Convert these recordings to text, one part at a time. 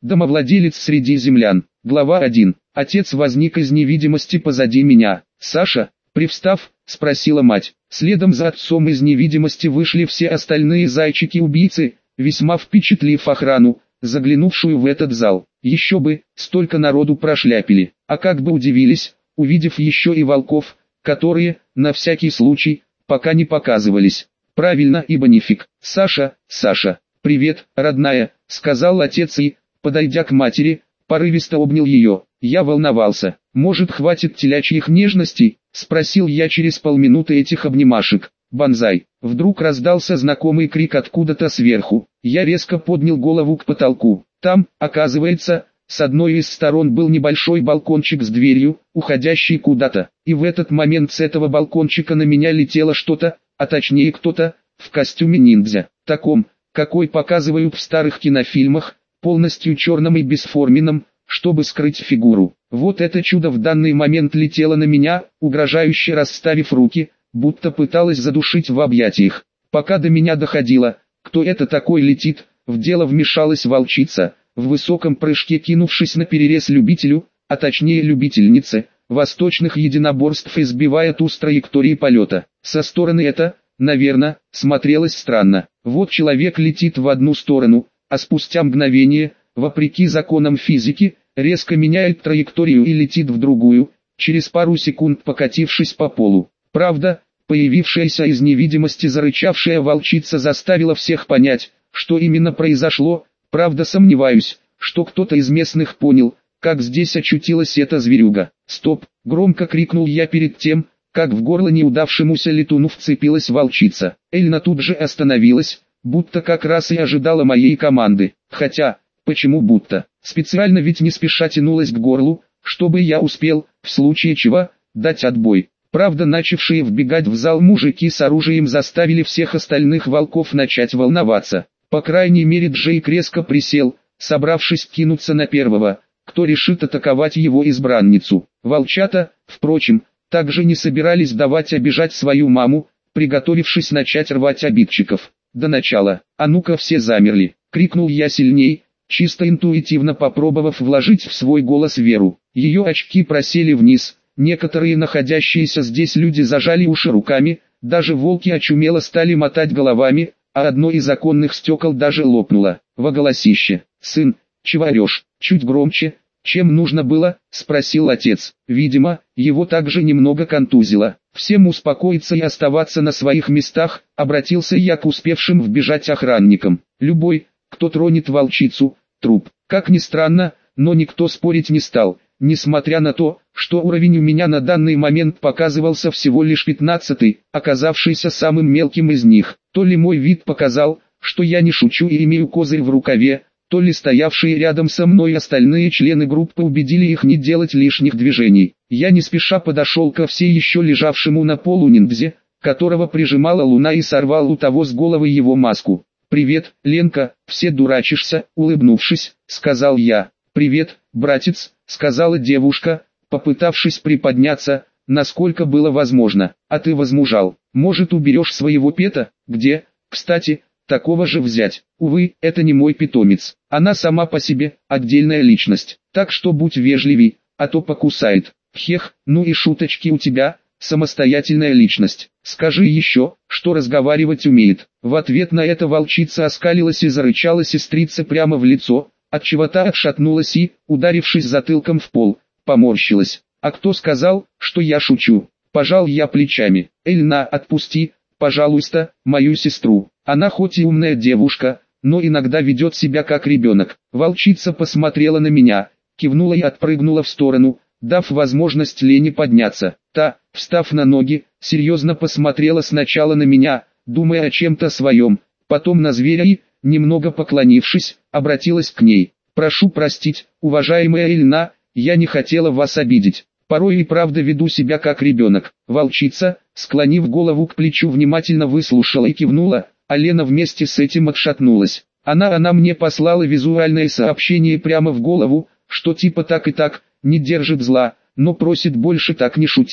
Домовладелец среди землян. Глава 1. Отец возник из невидимости позади меня. «Саша?» — привстав, спросила мать. Следом за отцом из невидимости вышли все остальные зайчики-убийцы, весьма впечатлив охрану, заглянувшую в этот зал. Еще бы, столько народу прошляпили. А как бы удивились, увидев еще и волков, которые, на всякий случай, пока не показывались. Правильно, ибо нифиг. «Саша, Саша, привет, родная», — сказал отец и, подойдя к матери, порывисто обнял ее. Я волновался. «Может, хватит телячьих нежностей?» — спросил я через полминуты этих обнимашек. «Бонзай!» Вдруг раздался знакомый крик откуда-то сверху. Я резко поднял голову к потолку. Там, оказывается, с одной из сторон был небольшой балкончик с дверью, уходящий куда-то. И в этот момент с этого балкончика на меня летело что-то, а точнее кто-то, в костюме ниндзя. Таком, какой показывают в старых кинофильмах, полностью черном и бесформенном, чтобы скрыть фигуру. Вот это чудо в данный момент летело на меня, угрожающе расставив руки, будто пыталась задушить в объятиях. Пока до меня доходило, кто это такой летит, в дело вмешалась волчица, в высоком прыжке кинувшись на перерез любителю, а точнее любительнице, восточных единоборств, избивая ту с траектории полета. Со стороны это, наверное, смотрелось странно. Вот человек летит в одну сторону, а спустя мгновение, вопреки законам физики, резко меняет траекторию и летит в другую, через пару секунд покатившись по полу. Правда, появившаяся из невидимости зарычавшая волчица заставила всех понять, что именно произошло. Правда, сомневаюсь, что кто-то из местных понял, как здесь очутилась эта зверюга. «Стоп!» — громко крикнул я перед тем, как в горло неудавшемуся летуну вцепилась волчица. Эльна тут же остановилась, будто как раз и ожидала моей команды. Хотя, почему будто? Специально ведь не спеша тянулась к горлу, чтобы я успел, в случае чего, дать отбой. Правда, начавшие вбегать в зал мужики с оружием заставили всех остальных волков начать волноваться. По крайней мере Джейк резко присел, собравшись кинуться на первого, кто решит атаковать его избранницу. Волчата, впрочем, также не собирались давать обижать свою маму, приготовившись начать рвать обидчиков. До начала. «А ну-ка все замерли!» — крикнул я сильней, чисто интуитивно попробовав вложить в свой голос веру. Ее очки просели вниз, некоторые находящиеся здесь люди зажали уши руками, даже волки очумело стали мотать головами, а одно из оконных стекол даже лопнуло. Во голосище: «Сын, чего орешь?» Чуть громче, чем нужно было, спросил отец. Видимо, его также немного контузило. «Всем успокоиться и оставаться на своих местах», — обратился я к успевшим вбежать охранникам. «Любой, кто тронет волчицу, труп». Как ни странно, но никто спорить не стал, несмотря на то, что уровень у меня на данный момент показывался всего лишь 15-й, оказавшийся самым мелким из них. То ли мой вид показал, что я не шучу и имею козырь в рукаве, то ли стоявшие рядом со мной остальные члены группы убедили их не делать лишних движений. Я не спеша подошел ко все еще лежавшему на полу ниндзя, которого прижимала луна, и сорвал у того с головы его маску. «Привет, Ленка, все дурачишься», — улыбнувшись, сказал я. «Привет, братец», — сказала девушка, попытавшись приподняться, насколько было возможно. «А ты возмужал, может, уберешь своего пета? Где, кстати, такого же взять?» «Увы, это не мой питомец. Она сама по себе отдельная личность, так что будь вежливей, а то покусает». «Хех, ну и шуточки у тебя, самостоятельная личность. Скажи еще, что разговаривать умеет». В ответ на это волчица оскалилась и зарычала сестрице прямо в лицо, отчего та отшатнулась и, ударившись затылком в пол, поморщилась. «А кто сказал, что я шучу?» Пожал я плечами. «Эльна, отпусти, пожалуйста, мою сестру. Она хоть и умная девушка, но иногда ведет себя как ребенок». Волчица посмотрела на меня, кивнула и отпрыгнула в сторону, дав возможность Лене подняться. Та, встав на ноги, серьезно посмотрела сначала на меня, думая о чем-то своем, потом на зверя и, немного поклонившись, обратилась к ней. «Прошу простить, уважаемая Эльна, я не хотела вас обидеть. Порой и правда веду себя как ребенок». Волчица, склонив голову к плечу, внимательно выслушала и кивнула, а Лена вместе с этим отшатнулась. Она мне послала визуальное сообщение прямо в голову, что типа так и так, не держит зла, но просит больше так не шутить.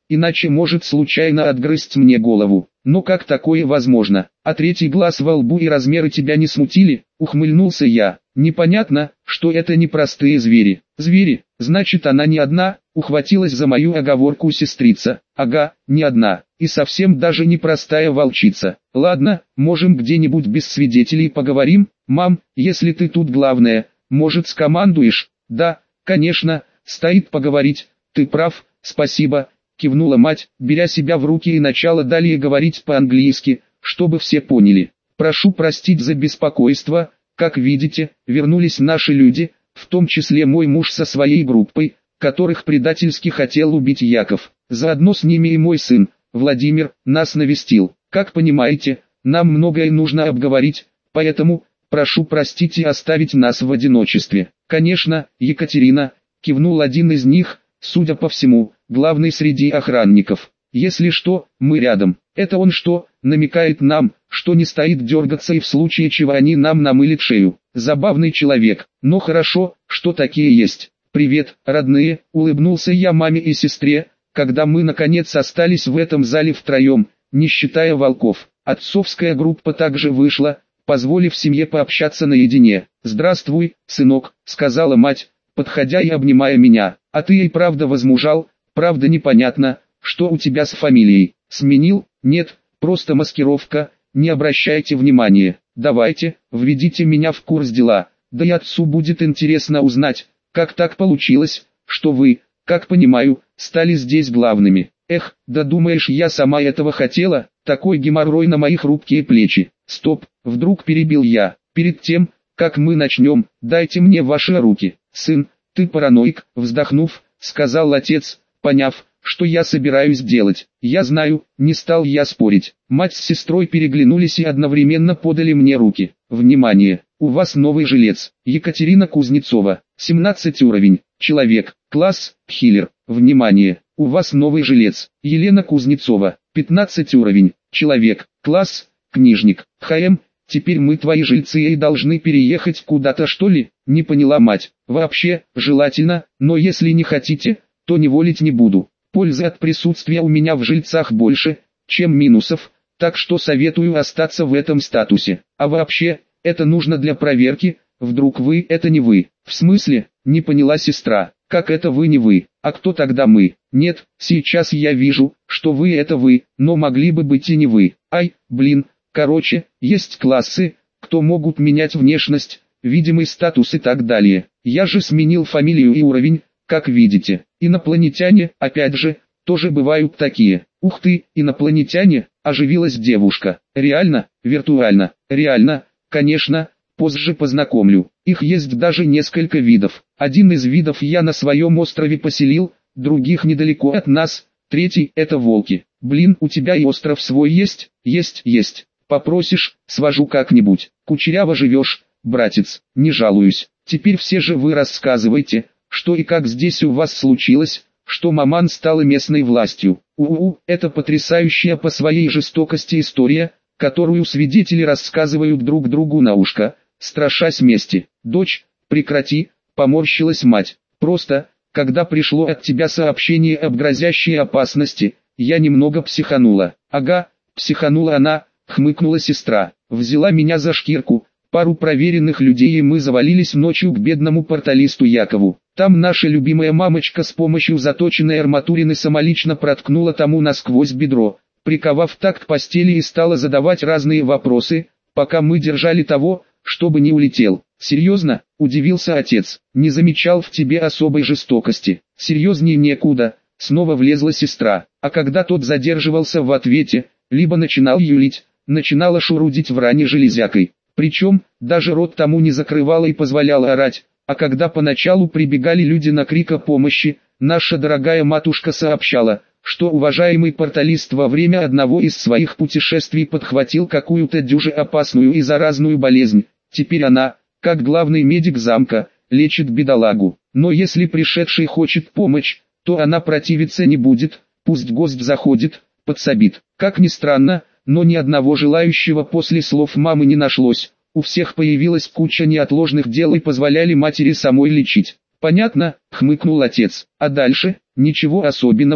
иначе может случайно отгрызть мне голову. Но как такое возможно? А третий глаз во лбу и размеры тебя не смутили? Ухмыльнулся я. Непонятно, что это не простые звери. Звери, значит она не одна, ухватилась за мою оговорку сестрица. Ага, не одна, и совсем даже не простая волчица. Ладно, можем где-нибудь без свидетелей поговорим. Мам, если ты тут главная, может скомандуешь? Да, конечно, стоит поговорить. Ты прав, спасибо, кивнула мать, беря себя в руки и начала далее говорить по-английски, чтобы все поняли. Прошу простить за беспокойство, как видите, вернулись наши люди, в том числе мой муж со своей группой, которых предательски хотел убить Яков. Заодно с ними и мой сын, Владимир, нас навестил. Как понимаете, нам многое нужно обговорить, поэтому, прошу простить и оставить нас в одиночестве. Конечно, Екатерина, кивнул один из них, судя по всему, главный среди охранников. Если что, мы рядом. Это он что, намекает нам, что не стоит дергаться и в случае чего они нам намылят шею. Забавный человек, но хорошо, что такие есть. Привет, родные, улыбнулся я маме и сестре, когда мы наконец остались в этом зале втроем, не считая волков. Отцовская группа также вышла, позволив семье пообщаться наедине. «Здравствуй, сынок», — сказала мать, подходя и обнимая меня. «А ты и правда возмужал? Правда непонятно, что у тебя с фамилией? Сменил? Нет, просто маскировка, не обращайте внимания. Давайте, введите меня в курс дела, да и отцу будет интересно узнать, как так получилось, что вы, как понимаю, стали здесь главными. Эх, да думаешь, я сама этого хотела, такой геморрой на мои хрупкие плечи». «Стоп», вдруг перебил я, «перед тем, как мы начнем, дайте мне ваши руки». «Сын, ты параноик», вздохнув, сказал отец, поняв, что я собираюсь делать. «Я знаю», не стал я спорить. Мать с сестрой переглянулись и одновременно подали мне руки. «Внимание, у вас новый жилец, Екатерина Кузнецова, 17 уровень, человек, класс, хиллер. Внимание, у вас новый жилец, Елена Кузнецова, 15 уровень, человек, класс, книжник. ХМ, теперь мы твои жильцы и должны переехать куда-то, что ли?» Не поняла мать. «Вообще, желательно, но если не хотите, то не волить не буду. Пользы от присутствия у меня в жильцах больше, чем минусов, так что советую остаться в этом статусе. А вообще, это нужно для проверки, вдруг вы это не вы». «В смысле?» Не поняла сестра. «Как это вы не вы? А кто тогда мы?» «Нет, сейчас я вижу, что вы это вы, но могли бы быть и не вы. Ай, блин, короче, есть классы, кто могут менять внешность, видимый статус и так далее. Я же сменил фамилию и уровень, как видите. Инопланетяне, опять же, тоже бывают такие». «Ух ты, инопланетяне», оживилась девушка. «Реально, виртуально?» «Реально, конечно, позже познакомлю. Их есть даже несколько видов. Один из видов я на своем острове поселил, других недалеко от нас, третий — это волки. Блин, у тебя и остров свой есть?» Есть. Попросишь, свожу как-нибудь. Кучеряво живешь, братец, не жалуюсь. Теперь все же вы рассказывайте, что и как здесь у вас случилось, что маман стала местной властью». Это потрясающая по своей жестокости история, которую свидетели рассказывают друг другу на ушко, страшась мести. «Дочь, прекрати», поморщилась мать. «Просто, когда пришло от тебя сообщение об грозящей опасности, я немного психанула». «Ага, психанула она», хмыкнула сестра. «Взяла меня за шкирку, пару проверенных людей, и мы завалились ночью к бедному порталисту Якову. Там наша любимая мамочка с помощью заточенной арматурины самолично проткнула тому насквозь бедро, приковав так к постели, и стала задавать разные вопросы, пока мы держали того, чтобы не улетел». «Серьезно?» – удивился отец. «Не замечал в тебе особой жестокости». «Серьезнее некуда», – снова влезла сестра. А когда тот задерживался в ответе, либо начинал юлить, начинала шурудить в ране железякой. Причем, даже рот тому не закрывала и позволяла орать. А когда поначалу прибегали люди на крик о помощи, наша дорогая матушка сообщала, что уважаемый порталист во время одного из своих путешествий подхватил какую-то дюже опасную и заразную болезнь. Теперь она, как главный медик замка, лечит бедолагу. Но если пришедший хочет помощь, то она противиться не будет, пусть гость заходит, подсобит. Как ни странно, но ни одного желающего после слов мамы не нашлось. У всех появилась куча неотложных дел и позволяли матери самой лечить. «Понятно», — хмыкнул отец. «А дальше?» «Ничего особенного»,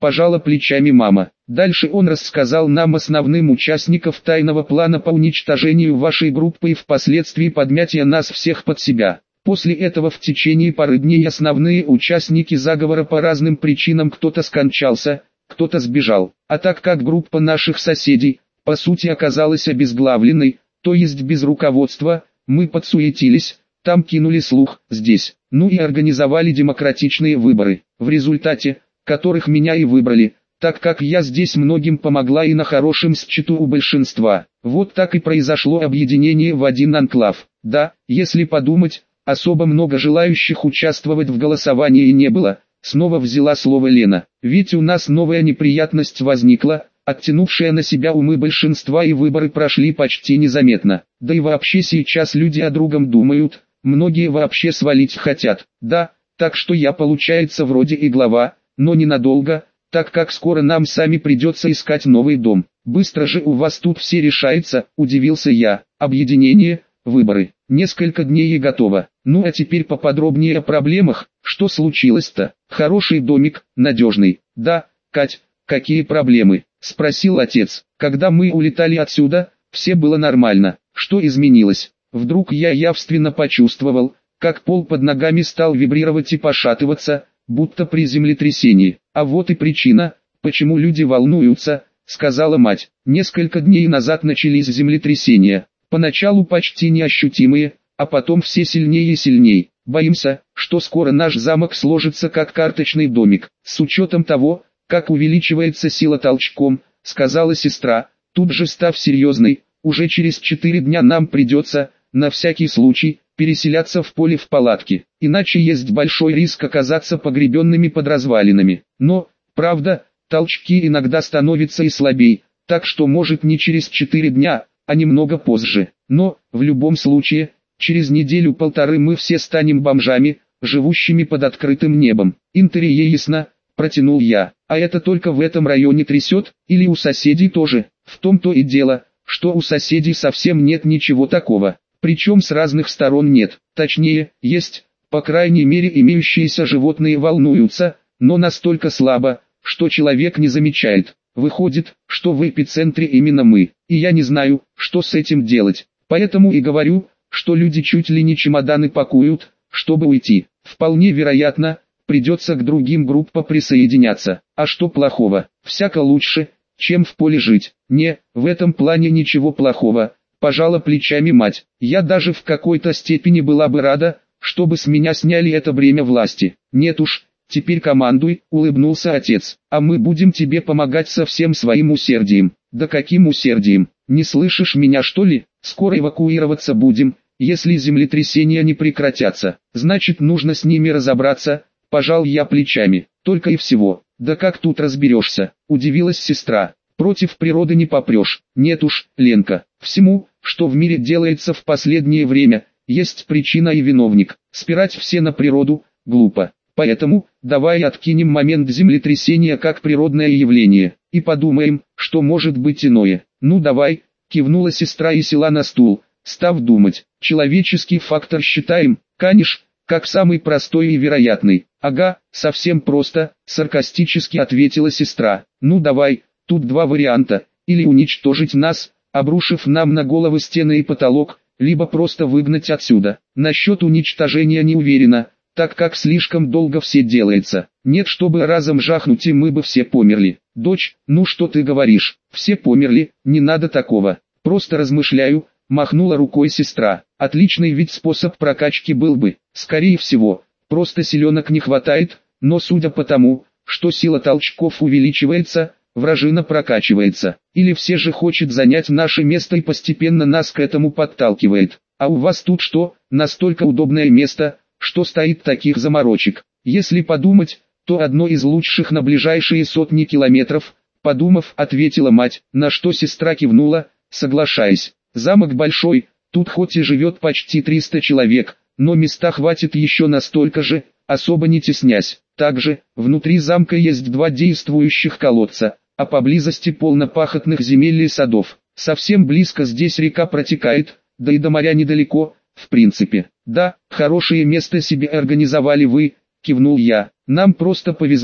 пожала плечами мама. Дальше он рассказал нам основным участников тайного плана по уничтожению вашей группы и впоследствии подмятия нас всех под себя. После этого в течение пары дней основные участники заговора по разным причинам кто-то скончался, кто-то сбежал. А так как группа наших соседей, по сути оказалась обезглавленной, то есть без руководства, мы подсуетились, там кинули слух, здесь, ну и организовали демократичные выборы, в результате, которых меня и выбрали, так как я здесь многим помогла и на хорошем счету у большинства. Вот так и произошло объединение в один анклав. Да, если подумать, особо много желающих участвовать в голосовании не было, снова взяла слово Лена. Ведь у нас новая неприятность возникла, оттянувшая на себя умы большинства, и выборы прошли почти незаметно. Да и вообще сейчас люди о другом думают, многие вообще свалить хотят. Да, так что я получается вроде и глава, но ненадолго, так как скоро нам сами придется искать новый дом. Быстро же у вас тут все решается, удивился я. Объединение, выборы, несколько дней и готово. Ну а теперь поподробнее о проблемах, что случилось-то? Хороший домик, надежный. Да, Кать, какие проблемы? Спросил отец. Когда мы улетали отсюда, все было нормально. Что изменилось? Вдруг я явственно почувствовал, как пол под ногами стал вибрировать и пошатываться, будто при землетрясении. А вот и причина, почему люди волнуются, сказала мать. Несколько дней назад начались землетрясения, поначалу почти неощутимые, а потом все сильнее и сильнее. Боимся, что скоро наш замок сложится как карточный домик. С учетом того, как увеличивается сила толчком, сказала сестра, тут же став серьезной, уже через 4 дня нам придется, на всякий случай, переселяться в поле в палатке, иначе есть большой риск оказаться погребенными под развалинами. Но, правда, толчки иногда становятся и слабей, так что может не через 4 дня, а немного позже. Но, в любом случае, через неделю-полторы мы все станем бомжами, живущими под открытым небом. Интерие ясно, протянул я. А это только в этом районе трясет, или у соседей тоже? В том-то и дело, что у соседей совсем нет ничего такого. Причем с разных сторон нет, точнее, есть, по крайней мере имеющиеся животные волнуются, но настолько слабо, что человек не замечает. Выходит, что в эпицентре именно мы, и я не знаю, что с этим делать. Поэтому и говорю, что люди чуть ли не чемоданы пакуют, чтобы уйти. Вполне вероятно, придется к другим группам присоединяться. А что плохого? Всяко лучше, чем в поле жить. Не, в этом плане ничего плохого. Пожала плечами мать. Я даже в какой-то степени была бы рада, чтобы с меня сняли это бремя власти. Нет уж, теперь командуй, улыбнулся отец. А мы будем тебе помогать со всем своим усердием. Да каким усердием? Не слышишь меня, что ли? Скоро эвакуироваться будем, если землетрясения не прекратятся. Значит, нужно с ними разобраться. Пожал я плечами. Только и всего. Да как тут разберешься? Удивилась сестра. Против природы не попрешь. Нет уж, Ленка, всему, что в мире делается в последнее время, есть причина и виновник. Спирать все на природу, глупо. Поэтому, давай откинем момент землетрясения как природное явление, и подумаем, что может быть иное. Ну давай, кивнула сестра и села на стул, став думать. Человеческий фактор считаем, каниш, как самый простой и вероятный. Ага, совсем просто, саркастически ответила сестра. Ну давай. Тут два варианта, или уничтожить нас, обрушив нам на головы стены и потолок, либо просто выгнать отсюда. Насчет уничтожения не уверена, так как слишком долго все делается. Нет, чтобы разом жахнуть и мы бы все померли. Дочь, ну что ты говоришь, все померли, не надо такого. Просто размышляю, махнула рукой сестра. Отличный ведь способ прокачки был бы, скорее всего, просто силенок не хватает, но судя по тому, что сила толчков увеличивается, вражина прокачивается, или все же хочет занять наше место и постепенно нас к этому подталкивает. А у вас тут что, настолько удобное место, что стоит таких заморочек? Если подумать, то одно из лучших на ближайшие сотни километров, подумав, ответила мать, на что сестра кивнула, соглашаясь. Замок большой, тут хоть и живет почти 300 человек, но места хватит еще настолько же, особо не теснясь. Также, внутри замка есть 2 действующих колодца, а поблизости полно пахотных земель и садов. Совсем близко здесь река протекает, да и до моря недалеко, в принципе. Да, хорошее место себе организовали вы, кивнул я. Нам просто повезло,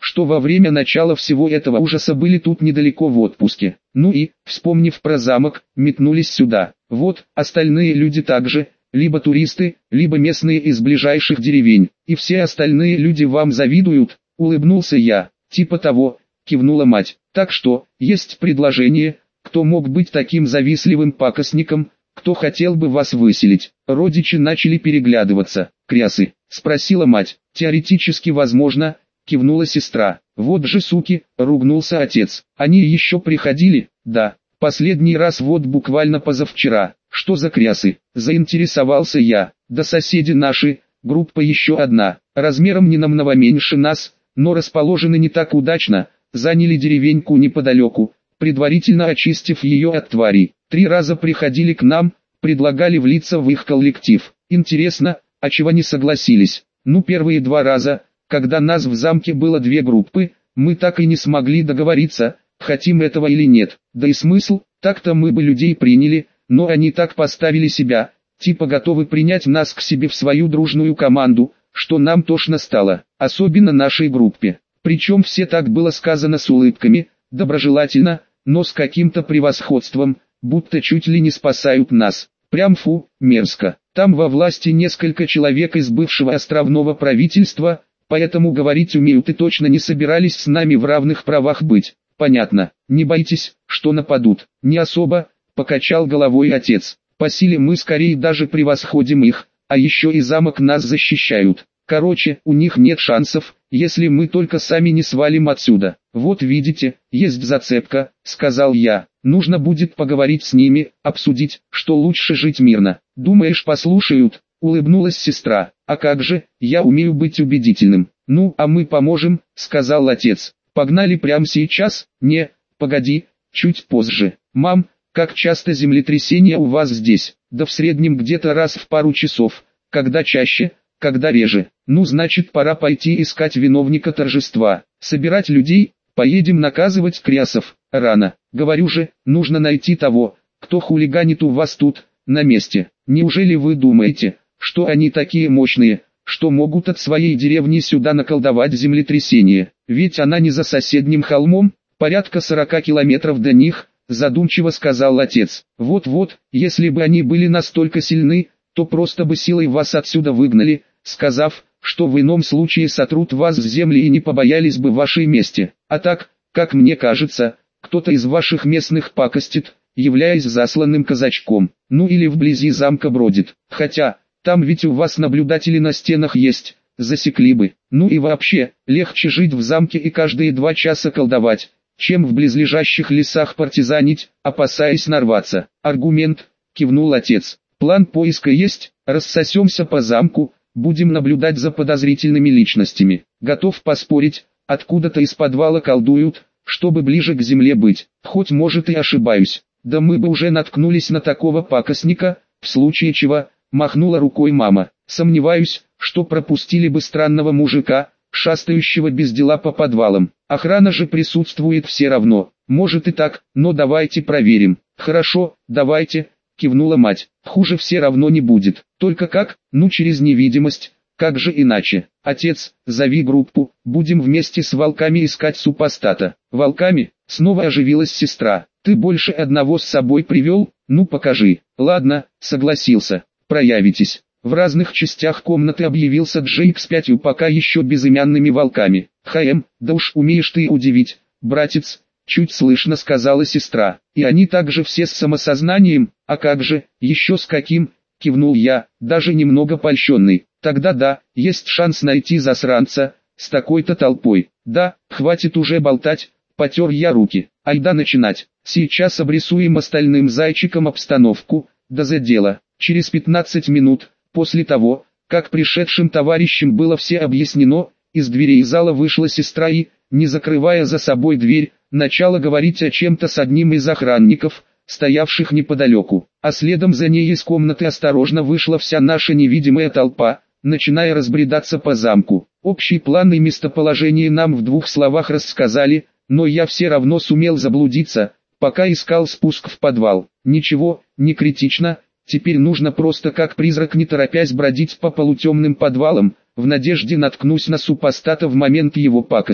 что во время начала всего этого ужаса были тут недалеко в отпуске. Ну и, вспомнив про замок, метнулись сюда. Вот, остальные люди также, либо туристы, либо местные из ближайших деревень, и все остальные люди вам завидуют, улыбнулся я. Типа того, кивнула мать. Так что, есть предложение, кто мог быть таким завистливым пакостником, кто хотел бы вас выселить. Родичи начали переглядываться. Крясы, спросила мать. Теоретически возможно, кивнула сестра. Вот же суки, ругнулся отец. Они еще приходили? Да, последний раз вот буквально позавчера. Что за крясы? Заинтересовался я. Да соседи наши, группа еще одна, размером не намного меньше нас, но расположены не так удачно, заняли деревеньку неподалеку, предварительно очистив ее от тварей. 3 раза приходили к нам, предлагали влиться в их коллектив. Интересно, а чего не согласились? Ну, первые 2 раза, когда нас в замке было 2 группы, мы так и не смогли договориться, хотим этого или нет. Да и смысл, так-то мы бы людей приняли, но они так поставили себя, типа готовы принять нас к себе в свою дружную команду, что нам тошно стало, особенно нашей группе. Причем все так было сказано с улыбками, доброжелательно, но с каким-то превосходством, будто чуть ли не спасают нас. Прям фу, мерзко. Там во власти несколько человек из бывшего островного правительства, поэтому говорить умеют и точно не собирались с нами в равных правах быть. Понятно, не боитесь, что нападут? Не особо, покачал головой отец. По силе мы скорее даже превосходим их, а еще и замок нас защищают. Короче, у них нет шансов, если мы только сами не свалим отсюда. Вот видите, есть зацепка, сказал я. Нужно будет поговорить с ними, обсудить, что лучше жить мирно. Думаешь, послушают? Улыбнулась сестра. А как же, я умею быть убедительным. Ну, а мы поможем, сказал отец. Погнали прямо сейчас? Не, погоди, чуть позже. Мам, как часто землетрясения у вас здесь? Да в среднем где-то раз в пару часов. Когда чаще, когда реже. Ну, значит, пора пойти искать виновника торжества. Собирать людей, поедем наказывать крясов. Рано. Говорю же, нужно найти того, кто хулиганит у вас тут, на месте. Неужели вы думаете, что они такие мощные, что могут от своей деревни сюда наколдовать землетрясение? Ведь она не за соседним холмом, порядка 40 километров до них, задумчиво сказал отец. Вот-вот, если бы они были настолько сильны, то просто бы силой вас отсюда выгнали, сказав, что в ином случае сотрут вас с земли и не побоялись бы вашей мести. А так, как мне кажется, кто-то из ваших местных пакостит, являясь засланным казачком, ну или вблизи замка бродит. Хотя, там ведь у вас наблюдатели на стенах есть, засекли бы. Ну и вообще, легче жить в замке и каждые 2 часа колдовать, чем в близлежащих лесах партизанить, опасаясь нарваться. Аргумент, кивнул отец. План поиска есть, рассосемся по замку, будем наблюдать за подозрительными личностями. Готов поспорить, откуда-то из подвала колдуют, чтобы ближе к земле быть. Хоть может и ошибаюсь. Да мы бы уже наткнулись на такого пакостника, в случае чего, махнула рукой мама. Сомневаюсь, что пропустили бы странного мужика, шастающего без дела по подвалам. Охрана же присутствует все равно. Может и так, но давайте проверим. Хорошо, давайте, кивнула мать. Хуже все равно не будет. Только как? Ну, через невидимость. Как же иначе? Отец, зови группу, будем вместе с волками искать супостата. Волками? Снова оживилась сестра. Ты больше одного с собой привел? Ну покажи. Ладно, согласился. Проявитесь. В разных частях комнаты объявился Джейк с 5 пока еще безымянными волками. Да уж умеешь ты удивить, братец, чуть слышно сказала сестра. И они также все с самосознанием, а как же, еще с каким, кивнул я, даже немного польщенный. Тогда да, есть шанс найти засранца, с такой-то толпой. Да, хватит уже болтать, потер я руки. Айда начинать. Сейчас обрисуем остальным зайчикам обстановку, да за дело. Через 15 минут, после того, как пришедшим товарищам было все объяснено, из дверей зала вышла сестра и, не закрывая за собой дверь, начала говорить о чем-то с одним из охранников, стоявших неподалеку. А следом за ней из комнаты осторожно вышла вся наша невидимая толпа, начиная разбредаться по замку. Общий план и местоположение нам в 2 словах рассказали, но я все равно сумел заблудиться, пока искал спуск в подвал. Ничего, не критично, теперь нужно просто как призрак не торопясь бродить по полутемным подвалам, в надежде наткнусь на супостата в момент его пакости.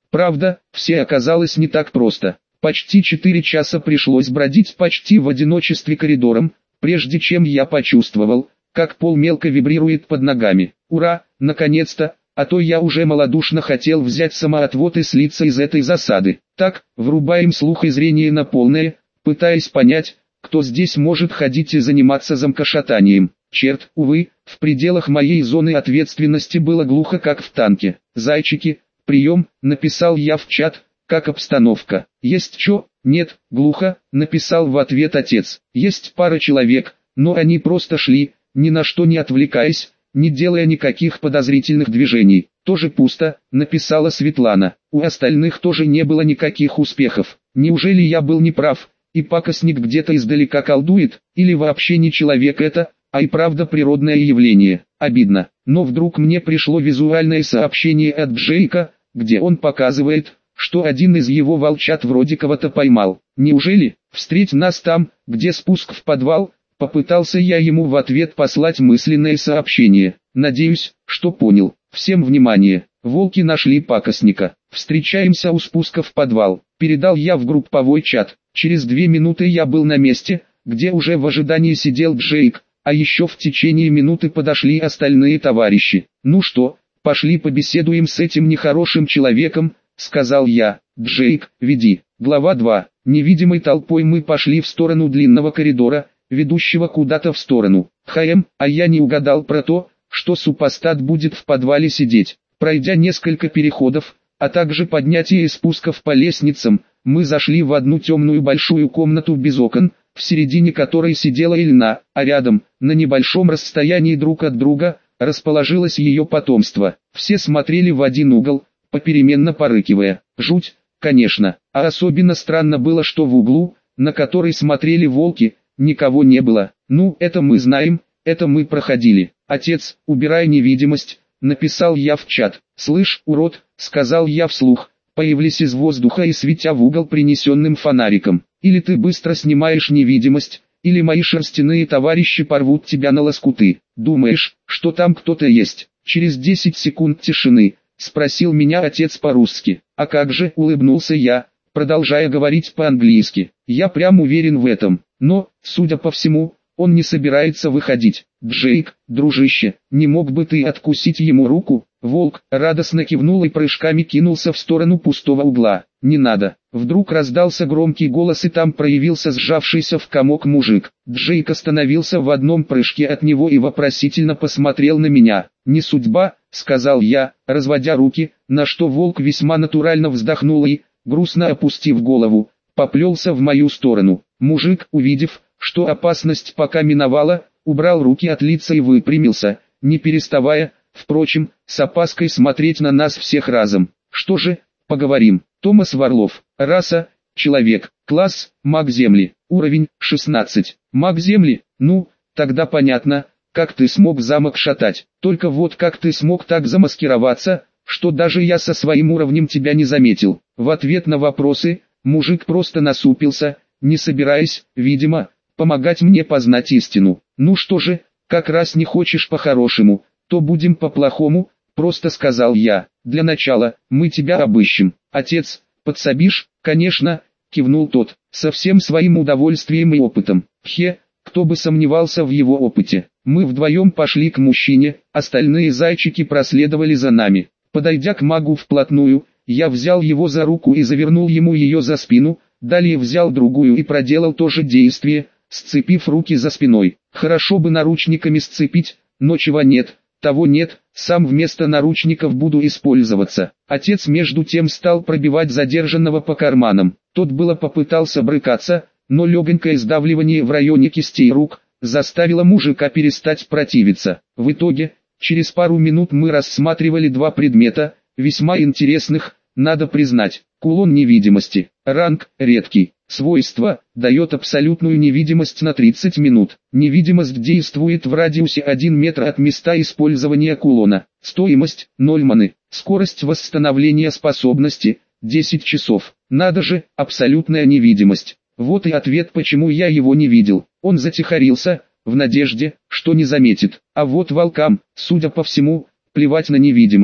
Правда, все оказалось не так просто. Почти 4 часа пришлось бродить почти в одиночестве коридором, прежде чем я почувствовал, как пол мелко вибрирует под ногами. Ура, наконец-то, а то я уже малодушно хотел взять самоотвод и слиться из этой засады. Так, врубаем слух и зрение на полное, пытаясь понять, кто здесь может ходить и заниматься замкошатанием. Черт, увы, в пределах моей зоны ответственности было глухо как в танке. «Зайчики, прием», написал я в чат, «как обстановка?» «Есть чё?» «Нет, глухо», написал в ответ отец. «Есть пара человек, но они просто шли, ни на что не отвлекаясь, не делая никаких подозрительных движений». «Тоже пусто», написала Светлана. «У остальных тоже не было никаких успехов. Неужели я был неправ, и пакостник где-то издалека колдует, или вообще не человек это, а и правда природное явление?» Обидно. Но вдруг мне пришло визуальное сообщение от Джейка, где он показывает, что один из его волчат вроде кого-то поймал. «Неужели? Встреть нас там, где спуск в подвал?» Попытался я ему в ответ послать мысленное сообщение. Надеюсь, что понял. Всем внимание. Волки нашли пакостника. Встречаемся у спуска в подвал. Передал я в групповой чат. Через 2 минуты я был на месте, где уже в ожидании сидел Джейк, а еще в течение минуты подошли остальные товарищи. «Ну что, пошли побеседуем с этим нехорошим человеком», — сказал я. «Джейк, веди». Глава 2. Невидимой толпой мы пошли в сторону длинного коридора, ведущего куда-то в сторону. А я не угадал про то, что супостат будет в подвале сидеть. Пройдя несколько переходов, а также поднятие и спусков по лестницам, мы зашли в одну темную большую комнату без окон, в середине которой сидела Ильна, а рядом, на небольшом расстоянии друг от друга, расположилось ее потомство. Все смотрели в один угол, попеременно порыкивая. Жуть, конечно, а особенно странно было, что в углу, на который смотрели волки, никого не было. «Ну, это мы знаем, это мы проходили. Отец, убирай невидимость», — написал я в чат. «Слышь, урод», — сказал я вслух, появились из воздуха и светя в угол принесенным фонариком. «Или ты быстро снимаешь невидимость, или мои шерстяные товарищи порвут тебя на лоскуты. Думаешь, что там кто-то есть?» Через 10 секунд тишины спросил меня отец по-русски. «А как же?» — улыбнулся я, продолжая говорить по-английски. «Я прям уверен в этом. Но, судя по всему, он не собирается выходить. Джейк, дружище, не мог бы ты откусить ему руку?» Волк радостно кивнул и прыжками кинулся в сторону пустого угла. «Не надо». Вдруг раздался громкий голос, и там проявился сжавшийся в комок мужик. Джейк остановился в одном прыжке от него и вопросительно посмотрел на меня. «Не судьба», — сказал я, разводя руки, на что волк весьма натурально вздохнул и, грустно опустив голову, поплелся в мою сторону. Мужик, увидев, что опасность пока миновала, убрал руки от лица и выпрямился, не переставая, впрочем, с опаской смотреть на нас всех разом. «Что же, поговорим?» Томас Варлов. Раса – человек. Класс – маг Земли. Уровень – 16. Маг Земли? Ну, тогда понятно, как ты смог замок шатать. Только вот как ты смог так замаскироваться, что даже я со своим уровнем тебя не заметил. В ответ на вопросы, мужик просто насупился, не собираясь, видимо, помогать мне познать истину. «Ну что же, как раз не хочешь по-хорошему, то будем по-плохому», просто сказал я. «Для начала, мы тебя обыщем. Отец, подсобишь?» «Конечно», кивнул тот, со всем своим удовольствием и опытом. Кто бы сомневался в его опыте. Мы вдвоем пошли к мужчине, остальные зайчики проследовали за нами. Подойдя к магу вплотную, я взял его за руку и завернул ему ее за спину, далее взял другую и проделал то же действие, сцепив руки за спиной. Хорошо бы наручниками сцепить, но чего нет, того нет, сам вместо наручников буду использоваться. Отец между тем стал пробивать задержанного по карманам. Тот было попытался брыкаться, но легонькое сдавливание в районе кистей рук заставило мужика перестать противиться. В итоге, через пару минут мы рассматривали 2 предмета, весьма интересных, надо признать. Кулон невидимости. Ранг редкий. Свойство дает абсолютную невидимость на 30 минут. Невидимость действует в радиусе 1 метр от места использования кулона. Стоимость 0 маны. Скорость восстановления способности 10 часов. Надо же, абсолютная невидимость. Вот и ответ, почему я его не видел. Он затихарился, в надежде, что не заметит. А вот волкам, судя по всему, плевать на невидимость.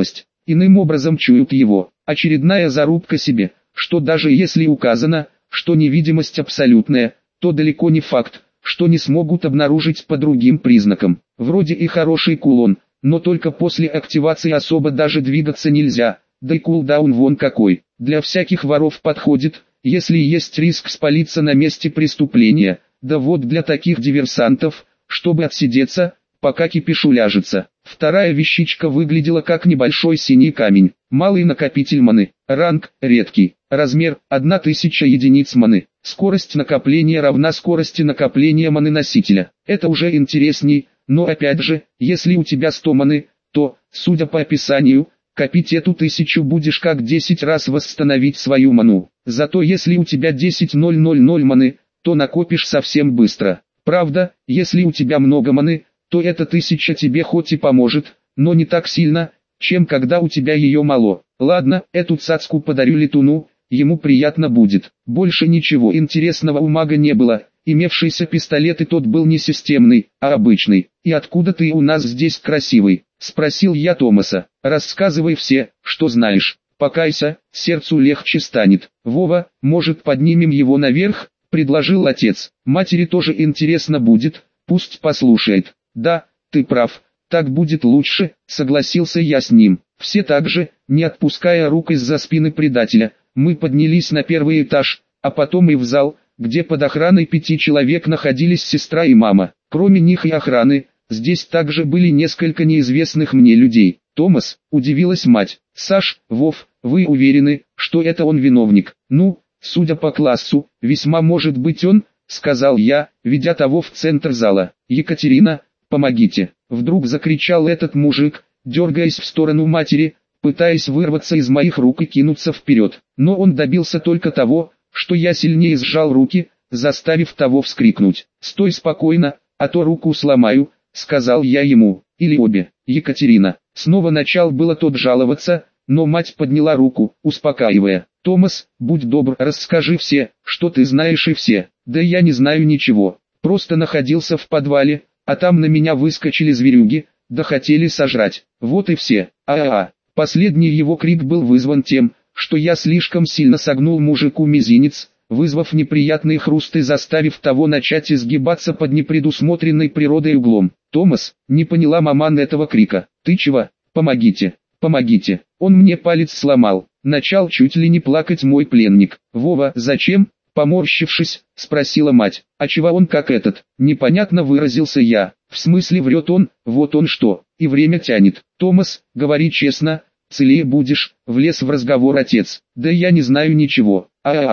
иным образом чуют его. Очередная зарубка себе, что даже если указано, что невидимость абсолютная, то далеко не факт, что не смогут обнаружить по другим признакам. Вроде и хороший кулон, но только после активации особо даже двигаться нельзя, да и кулдаун вон какой. Для всяких воров подходит, если есть риск спалиться на месте преступления, да вот для таких диверсантов, чтобы отсидеться, пока кипиш уляжется. Вторая вещичка выглядела как небольшой синий камень, малый накопитель маны, ранг редкий, размер 1000 единиц маны, скорость накопления равна скорости накопления маны носителя. Это уже интересней, но опять же, если у тебя 100 маны, то, судя по описанию, копить эту 1000 будешь как 10 раз восстановить свою ману. Зато если у тебя 10,000 маны, то накопишь совсем быстро. Правда, если у тебя много маны, то эта 1000 тебе хоть и поможет, но не так сильно, чем когда у тебя ее мало. Ладно, эту цацку подарю летуну, ему приятно будет. Больше ничего интересного у мага не было, имевшийся пистолет и тот был не системный, а обычный. «И откуда ты у нас здесь красивый?» — спросил я Томаса. «Рассказывай все, что знаешь. Покайся, сердцу легче станет». «Вова, может поднимем его наверх?» — предложил отец. «Матери тоже интересно будет, пусть послушает». «Да, ты прав, так будет лучше», — согласился я с ним. Все так же, не отпуская рук из-за спины предателя, мы поднялись на первый этаж, а потом и в зал, где под охраной 5 человек находились сестра и мама. Кроме них и охраны, здесь также были несколько неизвестных мне людей. «Томас», — удивилась мать. «Саш, Вов, вы уверены, что это он виновник?» «Ну, судя по классу, весьма может быть он», — сказал я, ведя того в центр зала. «Екатерина, помогите!» — вдруг закричал этот мужик, дергаясь в сторону матери, пытаясь вырваться из моих рук и кинуться вперед. Но он добился только того, что я сильнее сжал руки, заставив того вскрикнуть. «Стой спокойно, а то руку сломаю», — сказал я ему, — «или обе». «Екатерина». Снова начал было тот жаловаться, но мать подняла руку, успокаивая. «Томас, будь добр, расскажи все, что ты знаешь и все». «Да я не знаю ничего, просто находился в подвале, а там на меня выскочили зверюги, да хотели сожрать. Вот и все. Последний его крик был вызван тем, что я слишком сильно согнул мужику мизинец, вызвав неприятный хруст и заставив того начать изгибаться под непредусмотренной природой углом. «Томас», — не поняла маман этого крика. «Ты чего? Помогите, помогите, он мне палец сломал». Начал чуть ли не плакать мой пленник. «Вова, зачем?» — поморщившись, спросила мать. «А чего он как этот?» — непонятно выразился я. «В смысле врет он, вот он что, и время тянет». «Томас, говори честно, целее будешь», — влез в разговор отец. «Да я не знаю ничего».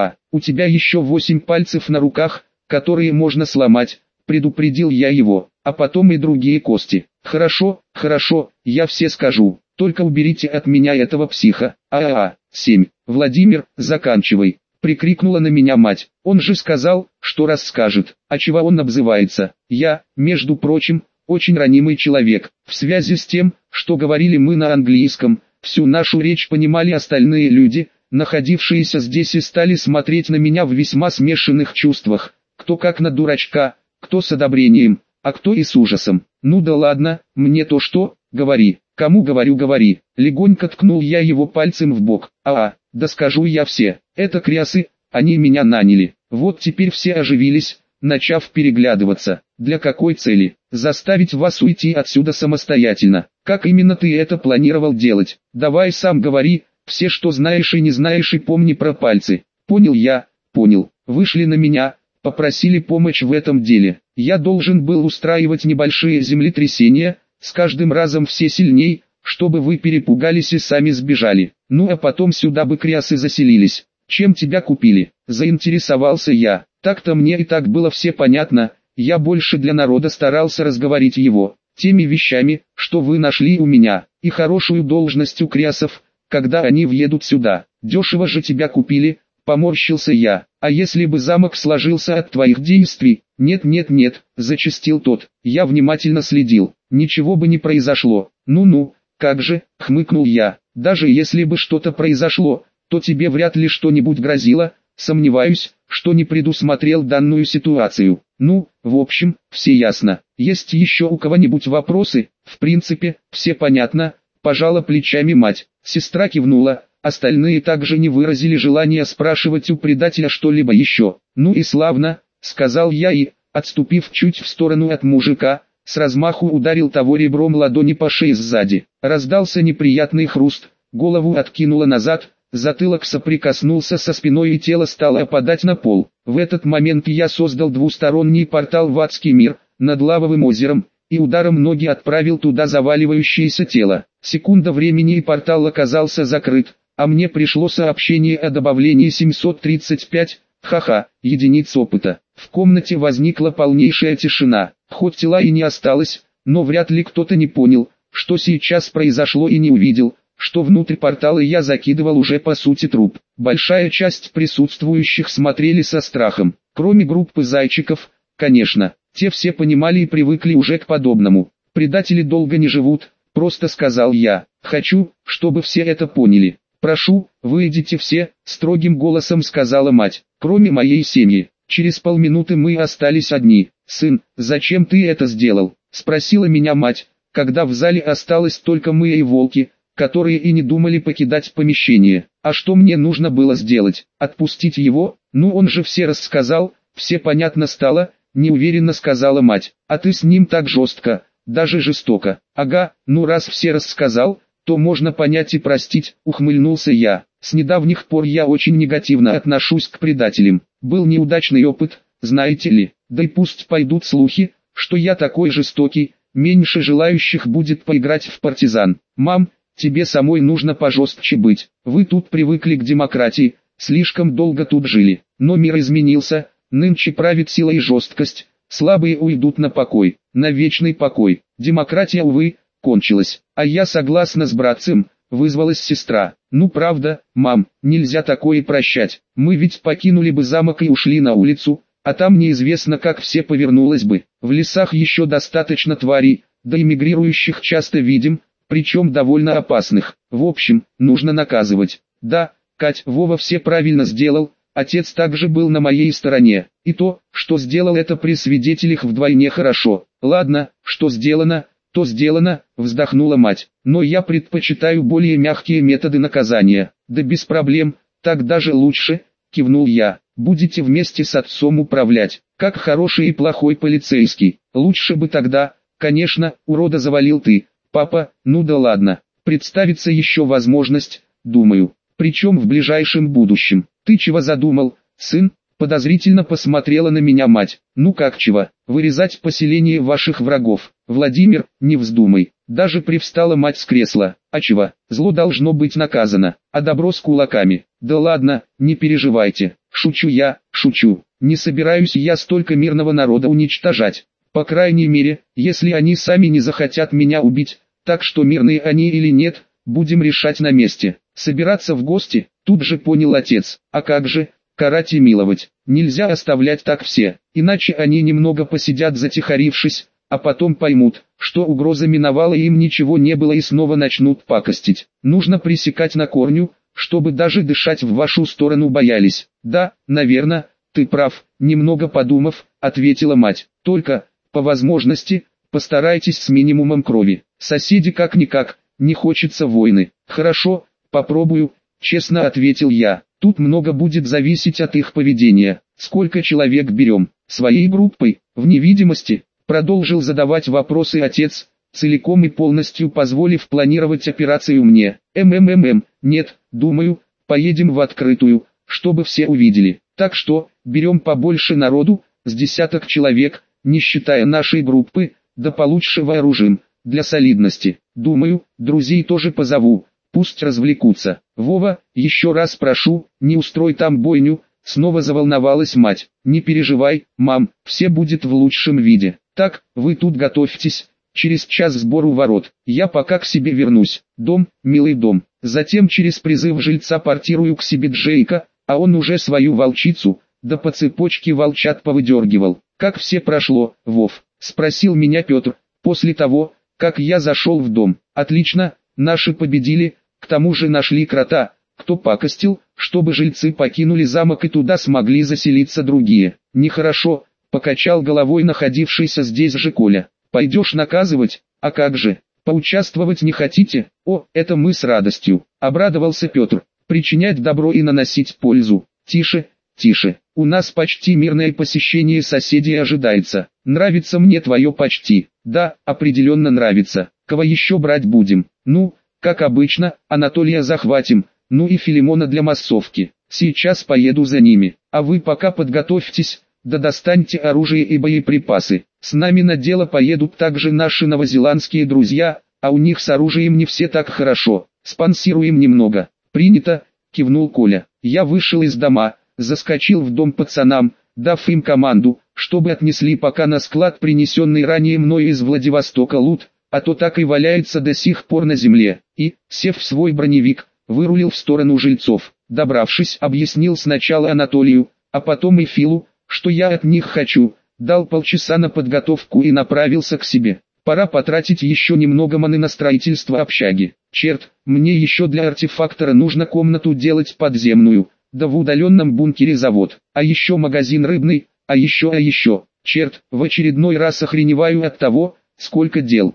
У тебя еще 8 пальцев на руках, которые можно сломать», — предупредил я его, «а потом и другие кости». «Хорошо, хорошо, я все скажу, только уберите от меня этого психа». 7. «Владимир, заканчивай», — прикрикнула на меня мать. «Он же сказал, что расскажет, а чего он обзывается?» «Я, между прочим, очень ранимый человек. В связи с тем, что говорили мы на английском, всю нашу речь понимали остальные люди, находившиеся здесь, и стали смотреть на меня в весьма смешанных чувствах, кто как на дурачка, кто с одобрением, а кто и с ужасом. «Ну да ладно, мне то что, говори». «Кому говорю, говори». Легонько ткнул я его пальцем в бок. Да скажу я все. Это крясы, они меня наняли. Вот теперь все оживились, начав переглядываться. «Для какой цели?» «Заставить вас уйти отсюда самостоятельно». «Как именно ты это планировал делать?» «Давай сам говори, все что знаешь и не знаешь, и помни про пальцы». «Понял я, понял». Вышли на меня, попросили помощь в этом деле. Я должен был устраивать небольшие землетрясения, с каждым разом все сильней, чтобы вы перепугались и сами сбежали. Ну а потом сюда бы крясы заселились. Чем тебя купили?» Заинтересовался я. Так-то мне и так было все понятно, я больше для народа старался разговорить его. Теми вещами, что вы нашли у меня, и хорошую должность у крясов, когда они въедут сюда. Дешево же тебя купили, поморщился я. А если бы замок сложился от твоих действий? Нет, зачастил тот. Я внимательно следил. Ничего бы не произошло. Ну, как же, хмыкнул я. Даже если бы что-то произошло, то тебе вряд ли что-нибудь грозило. Сомневаюсь, что не предусмотрел данную ситуацию. Ну, в общем, все ясно. Есть еще у кого-нибудь вопросы? В принципе, все понятно, пожала плечами мать. Сестра кивнула, остальные также не выразили желания спрашивать у предателя что-либо еще. «Ну и славно», — сказал я и, отступив чуть в сторону от мужика, с размаху ударил того ребром ладони по шее сзади. Раздался неприятный хруст, голову откинуло назад, затылок соприкоснулся со спиной и тело стало опадать на пол. В этот момент я создал двусторонний портал в адский мир, над лавовым озером, и ударом ноги отправил туда заваливающееся тело. Секунда времени и портал оказался закрыт, а мне пришло сообщение о добавлении 735, единиц опыта. В комнате возникла полнейшая тишина, хоть тела и не осталось, но вряд ли кто-то не понял, что сейчас произошло и не увидел, что внутрь портала я закидывал уже по сути труп. Большая часть присутствующих смотрели со страхом, кроме группы зайчиков, конечно, те все понимали и привыкли уже к подобному. Предатели долго не живут, просто сказал я, хочу, чтобы все это поняли. «Прошу, выйдите все», — строгим голосом сказала мать, кроме моей семьи. Через полминуты мы остались одни. «Сын, зачем ты это сделал?» — спросила меня мать, когда в зале осталось только мы и волки, которые и не думали покидать помещение. «А что мне нужно было сделать? Отпустить его? Ну он же все рассказал, все понятно стало», — неуверенно сказала мать. «А ты с ним так жестко, даже жестоко». «Ага, ну раз все рассказал, то можно понять и простить», — ухмыльнулся я. «С недавних пор я очень негативно отношусь к предателям. Был неудачный опыт, знаете ли, да и пусть пойдут слухи, что я такой жестокий, меньше желающих будет поиграть в партизан. Мам, тебе самой нужно пожестче быть. Вы тут привыкли к демократии, слишком долго тут жили. Но мир изменился, нынче правит сила и жесткость, слабые уйдут на покой, на вечный покой. Демократия, увы, кончилась. А я согласна с братцем», — вызвалась сестра. «Ну правда, мам, нельзя такое прощать. Мы ведь покинули бы замок и ушли на улицу, а там неизвестно как все повернулось бы. В лесах еще достаточно тварей, да и мигрирующих часто видим, причем довольно опасных. В общем, нужно наказывать». «Да, Кать, Вова все правильно сделал, отец также был на моей стороне. И то, что сделал это при свидетелях вдвойне хорошо. Ладно, что сделано, то сделано», — вздохнула мать. «Но я предпочитаю более мягкие методы наказания». «Да без проблем, так даже лучше», — кивнул я. «Будете вместе с отцом управлять, как хороший и плохой полицейский. Лучше бы тогда, конечно, урода завалил ты, папа, ну да ладно. Представится еще возможность, думаю, причем в ближайшем будущем». «Ты чего задумал, сын?» Подозрительно посмотрела на меня мать. «Ну как чего? Вырезать поселение ваших врагов. Владимир, не вздумай». Даже привстала мать с кресла. «А чего? Зло должно быть наказано, а добро с кулаками». «Да ладно, не переживайте. Шучу я, шучу. Не собираюсь я столько мирного народа уничтожать. По крайней мере, если они сами не захотят меня убить. Так что мирные они или нет, будем решать на месте. Собираться в гости?» Тут же понял отец. «А как же? Карать и миловать. Нельзя оставлять так все, иначе они немного посидят затихарившись, а потом поймут, что угроза миновала и им ничего не было и снова начнут пакостить. Нужно пресекать на корню, чтобы даже дышать в вашу сторону боялись». «Да, наверное, ты прав», — немного подумав, ответила мать. «Только, по возможности, постарайтесь с минимумом крови. Соседи как-никак, не хочется войны». «Хорошо, попробую», — честно ответил я. «Тут много будет зависеть от их поведения. Сколько человек берем? Своей группой, в невидимости?» Продолжил задавать вопросы отец, целиком и полностью позволив планировать операцию мне. Нет, думаю, поедем в открытую, чтобы все увидели. Так что, берем побольше народу, с десяток человек, не считая нашей группы, да получше вооружим, для солидности. Думаю, друзей тоже позову, пусть развлекутся. Вова, еще раз прошу, не устрой там бойню», — снова заволновалась мать. «Не переживай, мам, все будет в лучшем виде. Так, вы тут готовьтесь, через час сбор у ворот, я пока к себе вернусь. Дом, милый дом». Затем через призыв жильца портирую к себе Джейка, а он уже свою волчицу, да по цепочке волчат повыдергивал. «Как все прошло, Вов?» — спросил меня Петр, после того, как я зашел в дом. «Отлично, наши победили, к тому же нашли крота, кто пакостил, чтобы жильцы покинули замок и туда смогли заселиться другие». «Нехорошо», — покачал головой находившийся здесь же Коля. «Пойдешь наказывать? А как же? Поучаствовать не хотите? О, это мы с радостью, обрадовался Петр. Причинять добро и наносить пользу. Тише, тише, у нас почти мирное посещение соседей ожидается. Нравится мне твое почти. Да, определенно нравится. Кого еще брать будем? Ну, как обычно, Анатолия захватим, ну и Филимона для массовки. Сейчас поеду за ними, а вы пока подготовьтесь, да достаньте оружие и боеприпасы. С нами на дело поедут также наши новозеландские друзья, а у них с оружием не все так хорошо. Спонсируем немного. Принято, кивнул Коля. Я вышел из дома, заскочил в дом пацанам, дав им команду, чтобы отнесли пока на склад принесенный ранее мною из Владивостока лут, а то так и валяется до сих пор на земле, и, сев в свой броневик, вырулил в сторону жильцов. Добравшись, объяснил сначала Анатолию, а потом и Филу, что я от них хочу, дал полчаса на подготовку и направился к себе. Пора потратить еще немного маны на строительство общаги. Черт, мне еще для артефактора нужно комнату делать подземную, да в удаленном бункере завод, а еще магазин рыбный, а еще. Черт, в очередной раз охреневаю от того, сколько дел.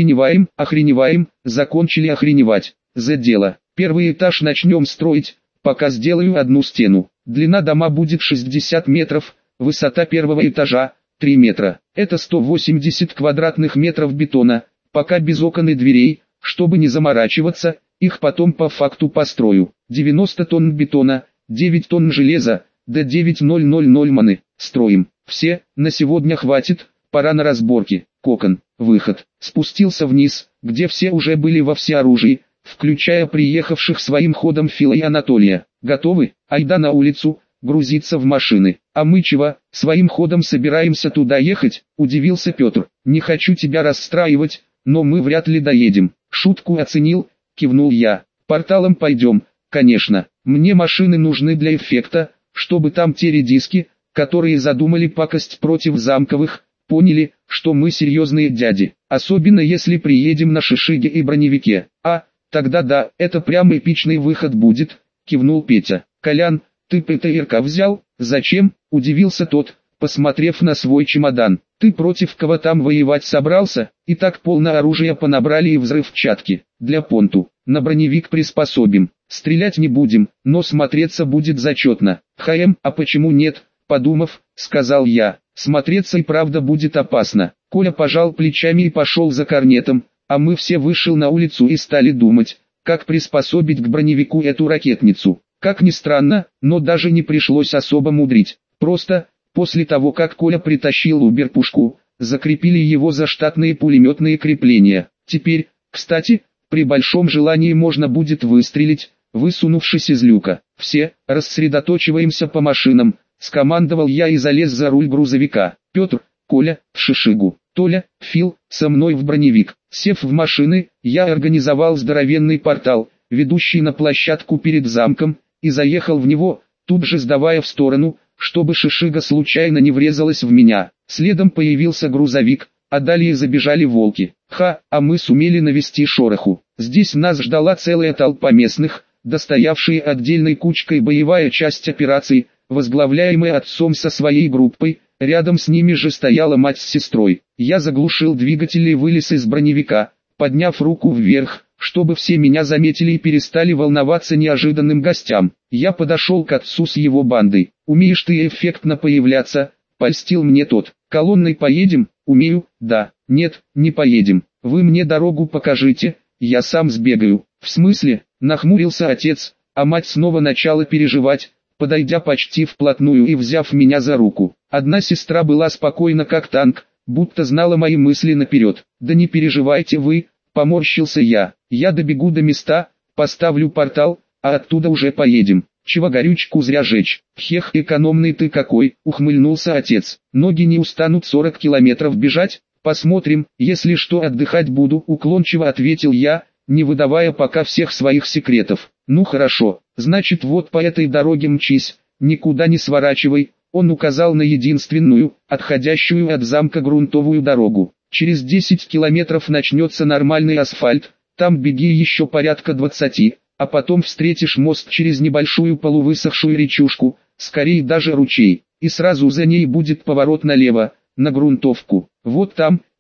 Охреневаем, закончили охреневать. За дело. Первый этаж начнем строить, пока сделаю одну стену. Длина дома будет 60 метров, высота первого этажа 3 метра. Это 180 квадратных метров бетона, пока без окон и дверей, чтобы не заморачиваться, их потом по факту построю. 90 тонн бетона, 9 тонн железа, до 9,000 маны. Строим. Все, на сегодня хватит, пора на разборки. Кокон, выход. Спустился вниз, где все уже были во всеоружии, включая приехавших своим ходом Фила и Анатолия. Готовы? Айда на улицу, грузиться в машины. А мы чего, своим ходом собираемся туда ехать? Удивился Петр. Не хочу тебя расстраивать, но мы вряд ли доедем. Шутку оценил, кивнул я. Порталом пойдем, конечно. Мне машины нужны для эффекта, чтобы там те редиски, которые задумали пакость против замковых, поняли, что мы серьезные дяди. Особенно если приедем на шишиге и броневике. Тогда да, это прям эпичный выход будет, кивнул Петя. Колян, ты ПТРК взял? Зачем? Удивился тот, посмотрев на свой чемодан. Ты против кого там воевать собрался? И так полно оружия понабрали и взрывчатки. Для понту. На броневик приспособим. Стрелять не будем, но смотреться будет зачетно. А почему нет? Подумав, сказал я. Смотреться и правда будет опасно. Коля пожал плечами и пошел за корнетом, а мы все вышли на улицу и стали думать, как приспособить к броневику эту ракетницу. Как ни странно, но даже не пришлось особо мудрить. Просто, после того как Коля притащил убер-пушку, закрепили его за штатные пулеметные крепления. Теперь, кстати, при большом желании можно будет выстрелить, высунувшись из люка. Все, рассредоточиваемся по машинам, скомандовал я и залез за руль грузовика. Петр, Коля, в шишигу. Толя, Фил, со мной в броневик. Сев в машины, я организовал здоровенный портал, ведущий на площадку перед замком, и заехал в него, тут же сдавая в сторону, чтобы шишига случайно не врезалась в меня. Следом появился грузовик, а далее забежали волки. А мы сумели навести шороху. Здесь нас ждала целая толпа местных, достоявшие отдельной кучкой боевая часть операции, возглавляемая отцом со своей группой. Рядом с ними же стояла мать с сестрой. Я заглушил двигатель и вылез из броневика, подняв руку вверх, чтобы все меня заметили и перестали волноваться неожиданным гостям. Я подошел к отцу с его бандой. «Умеешь ты эффектно появляться?» — польстил мне тот. «Колонной поедем?» «Умею, да». «Нет, не поедем. Вы мне дорогу покажите, я сам сбегаю». «В смысле?» — нахмурился отец, а мать снова начала переживать, подойдя почти вплотную и взяв меня за руку. Одна сестра была спокойна как танк, будто знала мои мысли наперед. «Да не переживайте вы», — поморщился я. «Я добегу до места, поставлю портал, а оттуда уже поедем. Чего горючку зря жечь?» «Хех, экономный ты какой», — ухмыльнулся отец. «Ноги не устанут 40 километров бежать?» «Посмотрим, если что отдыхать буду», — уклончиво ответил я, не выдавая пока всех своих секретов. «Ну хорошо, значит вот по этой дороге мчись, никуда не сворачивай». Он указал на единственную, отходящую от замка грунтовую дорогу. «Через 10 километров начнется нормальный асфальт, там беги еще порядка 20, а потом встретишь мост через небольшую полувысохшую речушку, скорее даже ручей, и сразу за ней будет поворот налево, на грунтовку. Вот там,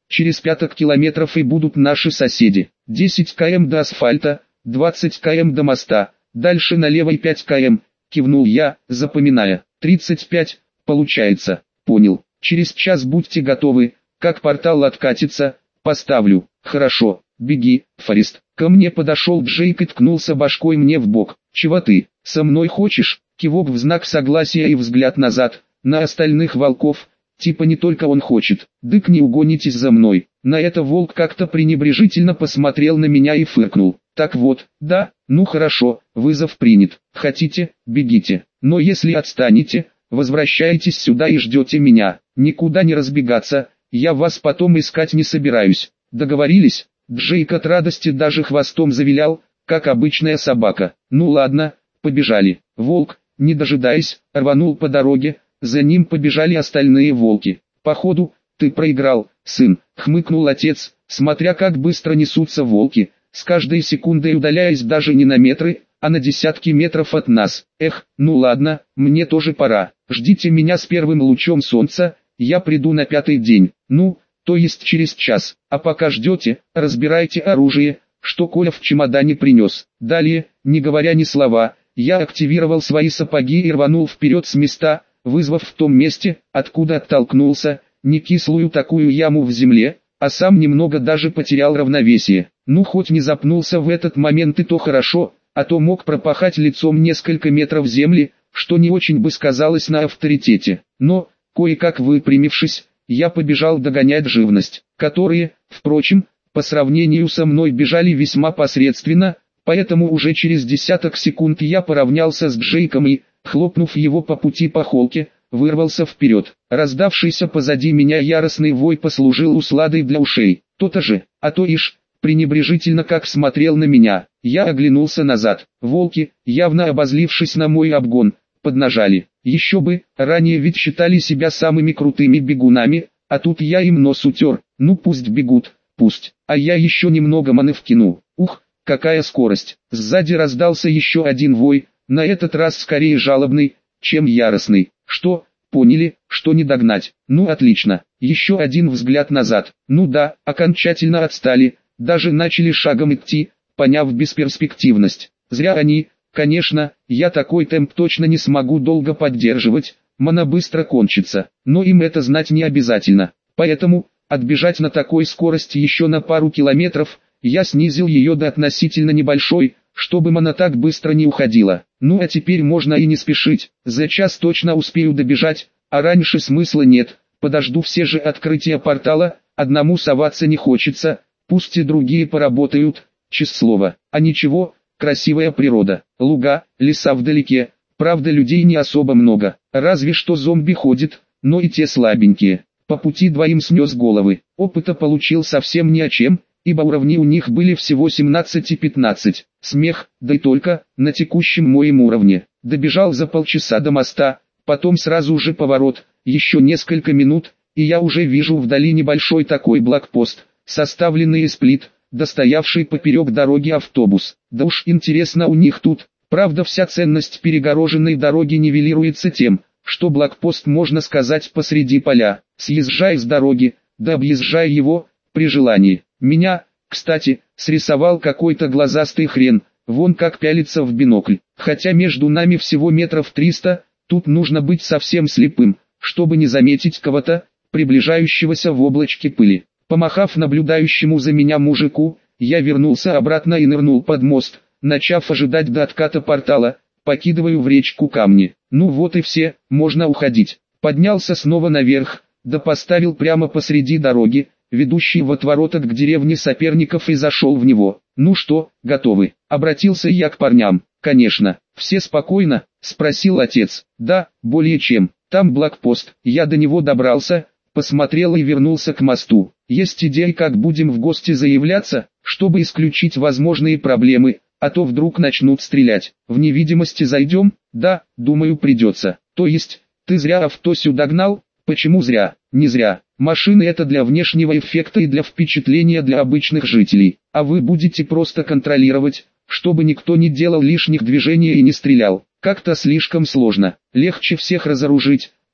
Через 5 километров и будут наши соседи. 10 км до асфальта, 20 км до моста, дальше налево и 5 км, кивнул я, запоминая. 35, получается. Понял. Через час будьте готовы, как портал откатится, поставлю. Хорошо, беги, Форест. Ко мне подошел Джейк и ткнулся башкой мне в бок. Чего ты, со мной хочешь? Кивок в знак согласия и взгляд назад, на остальных волков. Типа не только он хочет, дык не угонитесь за мной. На это волк как-то пренебрежительно посмотрел на меня и фыркнул. Так вот, да, ну хорошо, вызов принят. Хотите, бегите. Но если отстанете, возвращайтесь сюда и ждете меня. Никуда не разбегаться, я вас потом искать не собираюсь. Договорились? Джейк от радости даже хвостом завилял, как обычная собака. Ну ладно, побежали. Волк, не дожидаясь, рванул по дороге. За ним побежали остальные волки. «Походу, ты проиграл, сын», — хмыкнул отец, смотря как быстро несутся волки, с каждой секундой удаляясь даже не на метры, а на десятки метров от нас. «Эх, ну ладно, мне тоже пора. Ждите меня с первым лучом солнца, я приду на 5-й день, ну, то есть через час. А пока ждете, разбирайте оружие, что Коля в чемодане принес». Далее, не говоря ни слова, я активировал свои сапоги и рванул вперед с места, вызвав в том месте, откуда оттолкнулся, не кислую такую яму в земле, а сам немного даже потерял равновесие. Ну хоть не запнулся в этот момент и то хорошо, а то мог пропахать лицом несколько метров земли, что не очень бы сказалось на авторитете. Но, кое-как выпрямившись, я побежал догонять живность, которые, впрочем, по сравнению со мной бежали весьма посредственно, поэтому уже через десяток секунд я поравнялся с Джейком и, хлопнув его по пути по холке, вырвался вперед. Раздавшийся позади меня яростный вой послужил усладой для ушей. То-то же, а то ишь, пренебрежительно как смотрел на меня. Я оглянулся назад. Волки, явно обозлившись на мой обгон, поднажали. Еще бы, ранее ведь считали себя самыми крутыми бегунами, а тут я им нос утер. Ну пусть бегут, пусть, а я еще немного маны вкину. Ух, какая скорость. Сзади раздался еще один вой, на этот раз скорее жалобный, чем яростный. Что, поняли, что не догнать? Ну отлично. Еще один взгляд назад. Ну да, окончательно отстали, даже начали шагом идти, поняв бесперспективность. Зря они, конечно, я такой темп точно не смогу долго поддерживать, мана быстро кончится, но им это знать не обязательно. Поэтому, отбежать на такой скорости еще на пару километров, я снизил ее до относительно небольшой, чтобы мана так быстро не уходила. Ну а теперь можно и не спешить, за час точно успею добежать, а раньше смысла нет, подожду все же открытия портала, одному соваться не хочется, пусть и другие поработают, честное слово. А ничего, красивая природа, луга, леса вдалеке, правда людей не особо много, разве что зомби ходит, но и те слабенькие. По пути двоим снес головы, опыта получил совсем ни о чем, ибо уровни у них были всего 17 и 15. Смех, да и только, на текущем моем уровне. Добежал за полчаса до моста, потом сразу же поворот, еще несколько минут, и я уже вижу вдали небольшой такой блокпост, составленный из плит, достоявший поперек дороги автобус. Да уж интересно у них тут, правда вся ценность перегороженной дороги нивелируется тем, что блокпост можно сказать посреди поля. Съезжай с дороги, да объезжай его, при желании. Меня, кстати, срисовал какой-то глазастый хрен, вон как пялится в бинокль. Хотя между нами всего метров 300, тут нужно быть совсем слепым, чтобы не заметить кого-то, приближающегося в облачке пыли. Помахав наблюдающему за меня мужику, я вернулся обратно и нырнул под мост, начав ожидать до отката портала, покидываю в речку камни. Ну вот и все, можно уходить. Поднялся снова наверх, да поставил прямо посреди дороги, ведущий в отворот к деревне соперников, и зашел в него. «Ну что, готовы?» — обратился я к парням. «Конечно, все спокойно?» — спросил отец. «Да, более чем. Там блокпост». Я до него добрался, посмотрел и вернулся к мосту. «Есть идея, как будем в гости заявляться, чтобы исключить возможные проблемы, а то вдруг начнут стрелять. В невидимости зайдем?» «Да, думаю, придется». «То есть, ты зря авто сюда гнал?» «Почему зря?» «Не зря. Машины это для внешнего эффекта и для впечатления для обычных жителей, а вы будете просто контролировать, чтобы никто не делал лишних движений и не стрелял. Как-то слишком сложно. Легче всех разоружить,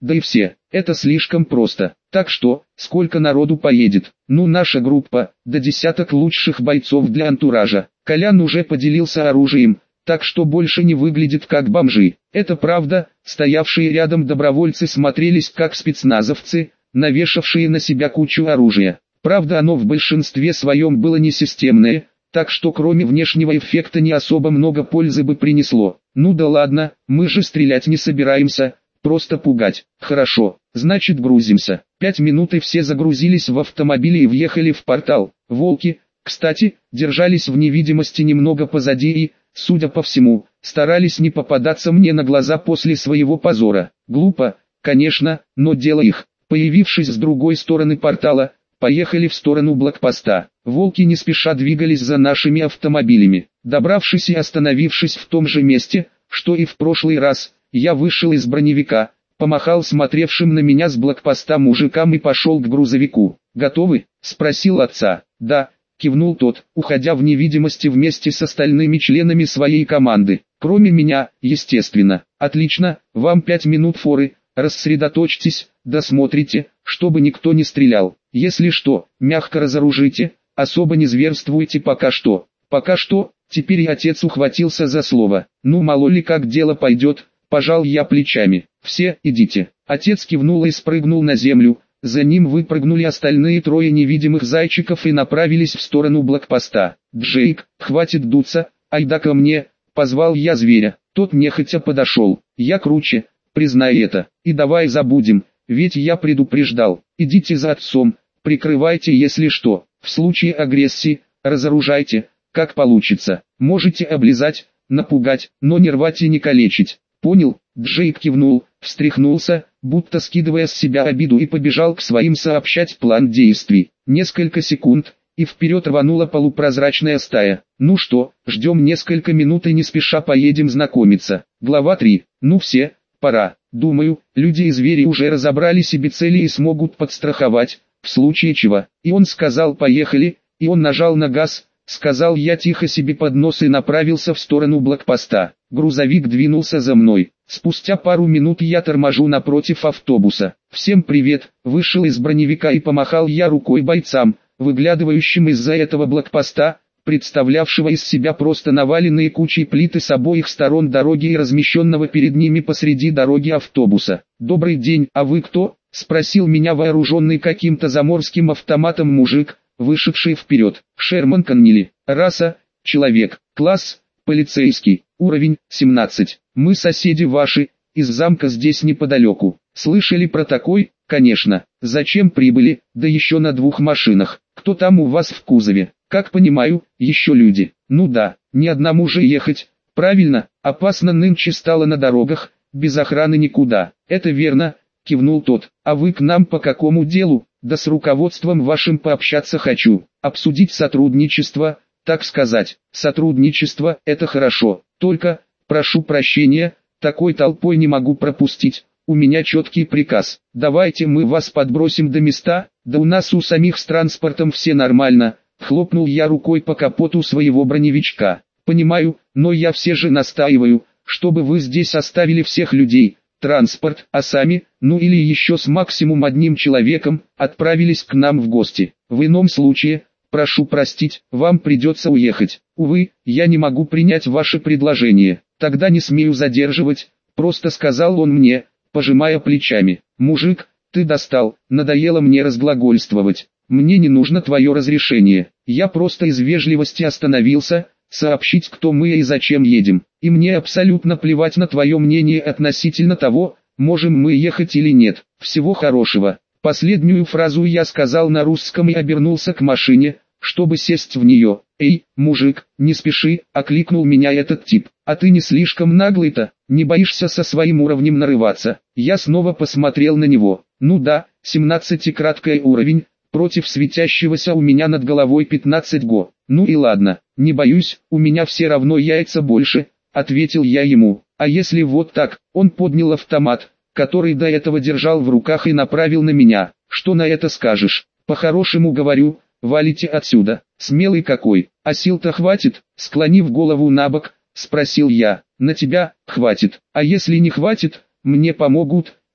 да и все. Это слишком просто. Так что, сколько народу поедет? Ну, наша группа, до десяток лучших бойцов для антуража. Колян уже поделился оружием, так что больше не выглядит как бомжи. Это правда, стоявшие рядом добровольцы смотрелись как спецназовцы, навешавшие на себя кучу оружия. Правда, оно в большинстве своем было не системное, так что кроме внешнего эффекта не особо много пользы бы принесло. Ну да ладно, мы же стрелять не собираемся, просто пугать. Хорошо, значит грузимся. 5 минут и все загрузились в автомобили и въехали в портал. Волки, кстати, держались в невидимости немного позади и, судя по всему, старались не попадаться мне на глаза после своего позора. Глупо, конечно, но дело их. Появившись с другой стороны портала, поехали в сторону блокпоста. Волки не спеша двигались за нашими автомобилями. Добравшись и остановившись в том же месте, что и в прошлый раз, я вышел из броневика, помахал смотревшим на меня с блокпоста мужикам и пошел к грузовику. «Готовы?» – спросил отца. «Да», – кивнул тот, уходя в невидимости вместе с остальными членами своей команды. «Кроме меня, естественно». «Отлично, вам 5 минут форы, рассредоточьтесь, досмотрите, чтобы никто не стрелял. Если что, мягко разоружите, особо не зверствуйте пока что». «Пока что», теперь и отец ухватился за слово. «Ну мало ли как дело пойдет», пожал я плечами. «Все, идите». Отец кивнул и спрыгнул на землю, за ним выпрыгнули остальные трое невидимых зайчиков и направились в сторону блокпоста. «Джейк, хватит дуться, айда ко мне», позвал я зверя. Тот нехотя подошел. «Я круче, признай это, и давай забудем, ведь я предупреждал. Идите за отцом, прикрывайте если что, в случае агрессии, разоружайте, как получится. Можете облизать, напугать, но не рвать и не калечить». «Понял», Джейк кивнул, встряхнулся, будто скидывая с себя обиду и побежал к своим сообщать план действий. Несколько секунд, и вперед рванула полупрозрачная стая. «Ну что, ждем несколько минут и не спеша поедем знакомиться». Глава 3. «Ну все, пора. Думаю, люди и звери уже разобрали себе цели и смогут подстраховать, в случае чего». И он сказал «поехали», и он нажал на газ, сказал я тихо себе под нос и направился в сторону блокпоста. Грузовик двинулся за мной. Спустя пару минут я торможу напротив автобуса. «Всем привет!» Вышел из броневика и помахал я рукой бойцам, выглядывающим из-за этого блокпоста, представлявшего из себя просто наваленные кучей плиты с обоих сторон дороги и размещенного перед ними посреди дороги автобуса. «Добрый день, а вы кто?» — спросил меня вооруженный каким-то заморским автоматом мужик, вышедший вперед. «Шерман Коннелли. Раса — человек. Класс — полицейский. Уровень — 17. Мы соседи ваши, из замка здесь неподалеку. Слышали про такой? Конечно. Зачем прибыли, да еще на 2 машинах? Кто там у вас в кузове? Как понимаю, еще люди. Ну да, ни одному же ехать. Правильно, опасно нынче стало на дорогах, без охраны никуда». «Это верно», кивнул тот. «А вы к нам по какому делу?» «Да с руководством вашим пообщаться хочу, обсудить сотрудничество, так сказать». «Сотрудничество – это хорошо, только, прошу прощения, такой толпой не могу пропустить, у меня четкий приказ. Давайте мы вас подбросим до места, да у нас у самих с транспортом все нормально», хлопнул я рукой по капоту своего броневичка. «Понимаю, но я все же настаиваю, чтобы вы здесь оставили всех людей, транспорт, а сами, ну или еще с максимум 1 человеком, отправились к нам в гости. В ином случае, прошу простить, вам придется уехать. Увы, я не могу принять ваше предложение. Тогда не смею задерживать», просто сказал он мне, пожимая плечами. «Мужик, ты достал, надоело мне разглагольствовать. Мне не нужно твое разрешение. Я просто из вежливости остановился, сообщить, кто мы и зачем едем. И мне абсолютно плевать на твое мнение относительно того, можем мы ехать или нет. Всего хорошего». Последнюю фразу я сказал на русском и обернулся к машине, чтобы сесть в нее. «Эй, мужик, не спеши», — окликнул меня этот тип. «А ты не слишком наглый-то, не боишься со своим уровнем нарываться?» Я снова посмотрел на него. «Ну да, 17-краткий уровень, против светящегося у меня над головой 15 го. Ну и ладно, не боюсь, у меня все равно яйца больше», — ответил я ему. «А если вот так?» Он поднял автомат, который до этого держал в руках, и направил на меня. «Что на это скажешь?» «По-хорошему говорю, валите отсюда». «Смелый какой, а сил-то хватит?» Склонив голову набок, спросил я. «На тебя хватит, а если не хватит, мне помогут»,